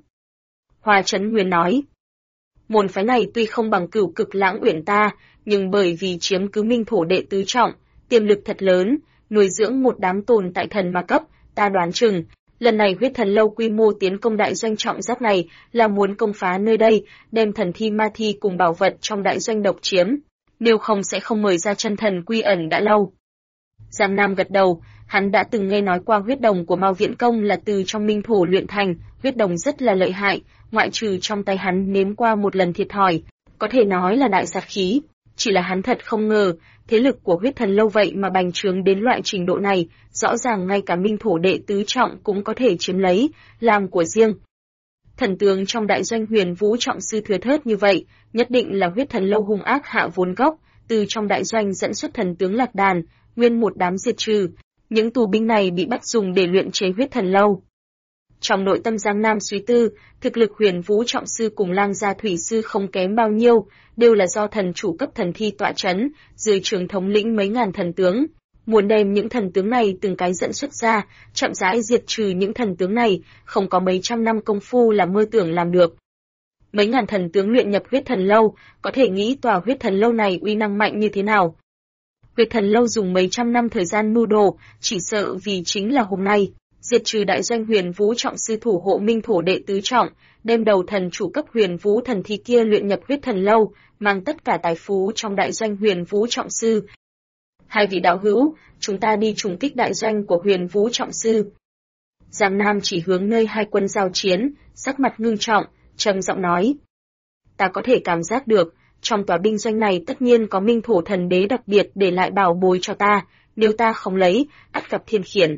Hoa Chấn Nguyên nói, môn phái này tuy không bằng Cửu Cực Lãng Uyển ta, nhưng bởi vì chiếm cứ minh thổ đệ tứ trọng, tiềm lực thật lớn, nuôi dưỡng một đám tồn tại thần ma cấp, ta đoán chừng, lần này huyết thần lâu quy mô tiến công đại doanh trọng giáp này là muốn công phá nơi đây, đem thần thi ma thi cùng bảo vật trong đại doanh độc chiếm, nếu không sẽ không mời ra chân thần quy ẩn đã lâu. Giang Nam gật đầu, hắn đã từng nghe nói qua huyết đồng của Mao Viễn Công là từ trong minh thổ luyện thành, huyết đồng rất là lợi hại, ngoại trừ trong tay hắn nếm qua một lần thiệt thòi, có thể nói là đại sát khí. Chỉ là hắn thật không ngờ, thế lực của huyết thần lâu vậy mà bành trướng đến loại trình độ này, rõ ràng ngay cả minh thổ đệ tứ trọng cũng có thể chiếm lấy, làm của riêng. Thần tướng trong đại doanh Huyền Vũ trọng sư thừa thớt như vậy, nhất định là huyết thần lâu hung ác hạ vốn gốc, từ trong đại doanh dẫn xuất thần tướng lạc đàn, nguyên một đám diệt trừ. Những tù binh này bị bắt dùng để luyện chế huyết thần lâu. Trong nội tâm Giang Nam suy tư, thực lực Huyền Vũ trọng sư cùng Lang gia thủy sư không kém bao nhiêu, đều là do thần chủ cấp thần thi tọa chấn, dưới trường thống lĩnh mấy ngàn thần tướng. Muốn đem những thần tướng này từng cái dẫn xuất ra, chậm rãi diệt trừ những thần tướng này, không có mấy trăm năm công phu là mơ tưởng làm được. Mấy ngàn thần tướng luyện nhập huyết thần lâu, có thể nghĩ tòa huyết thần lâu này uy năng mạnh như thế nào. Huyết thần lâu dùng mấy trăm năm thời gian mưu đồ, chỉ sợ vì chính là hôm nay, diệt trừ đại doanh Huyền Vũ trọng sư thủ hộ minh thổ đệ tứ trọng, đem đầu thần chủ cấp Huyền Vũ thần thi kia luyện nhập huyết thần lâu, mang tất cả tài phú trong đại doanh Huyền Vũ trọng sư. Hai vị đạo hữu, chúng ta đi trùng kích đại doanh của Huyền Vũ trọng sư. Giang Nam chỉ hướng nơi hai quân giao chiến, sắc mặt ngưng trọng, trầm giọng nói. Ta có thể cảm giác được, trong tòa binh doanh này tất nhiên có minh thổ thần đế đặc biệt để lại bảo bối cho ta, nếu ta không lấy, ắt gặp thiên khiển.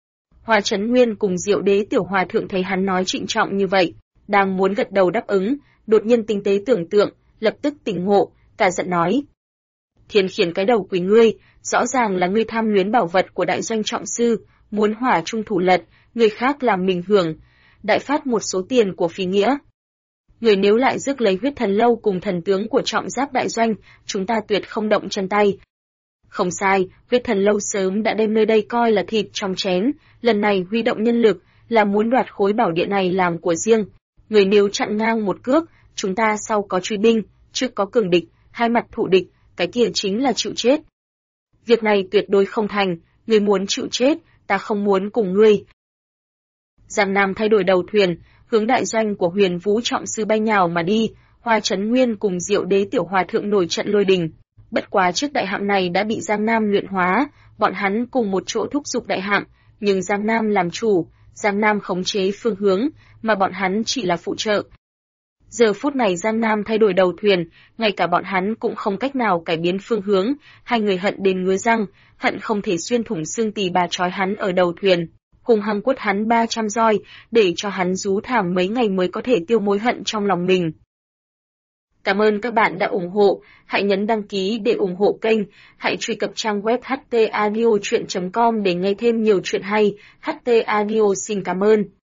Hoa Chấn Nguyên cùng Diệu Đế tiểu hòa thượng thấy hắn nói trịnh trọng như vậy, đang muốn gật đầu đáp ứng, đột nhiên tinh tế tưởng tượng, lập tức tỉnh ngộ, cả giận nói. Thiên khiển cái đầu quỷ ngươi, rõ ràng là ngươi tham luyến bảo vật của đại doanh trọng sư, muốn hỏa trung thủ lật, người khác làm mình hưởng, đại phát một số tiền của phí nghĩa. Người nếu lại rước lấy huyết thần lâu cùng thần tướng của trọng giáp đại doanh, chúng ta tuyệt không động chân tay. Không sai, huyết thần lâu sớm đã đem nơi đây coi là thịt trong chén, lần này huy động nhân lực, là muốn đoạt khối bảo địa này làm của riêng. Người nếu chặn ngang một cước, chúng ta sau có truy binh, trước có cường địch, hai mặt thụ địch, cái kia chính là chịu chết. Việc này tuyệt đối không thành, người muốn chịu chết, ta không muốn cùng ngươi. Giang Nam thay đổi đầu thuyền, hướng đại doanh của Huyền Vũ trọng sư bay nhào mà đi, Hoa Chấn Nguyên cùng Diệu Đế tiểu hòa thượng nổi trận lôi đình. Bất quá chiếc đại hạm này đã bị Giang Nam luyện hóa, bọn hắn cùng một chỗ thúc giục đại hạm, nhưng Giang Nam làm chủ, Giang Nam khống chế phương hướng, mà bọn hắn chỉ là phụ trợ. Giờ phút này Giang Nam thay đổi đầu thuyền, ngay cả bọn hắn cũng không cách nào cải biến phương hướng, hai người hận đến ngứa răng, hận không thể xuyên thủng xương tỳ bà trói hắn ở đầu thuyền, hung hăng quất hắn 300 roi, để cho hắn rú thảm mấy ngày mới có thể tiêu mối hận trong lòng mình. Cảm ơn các bạn đã ủng hộ, hãy nhấn đăng ký để ủng hộ kênh, hãy truy cập trang web htaudio.com để nghe thêm nhiều chuyện hay, HT Audio xin cảm ơn.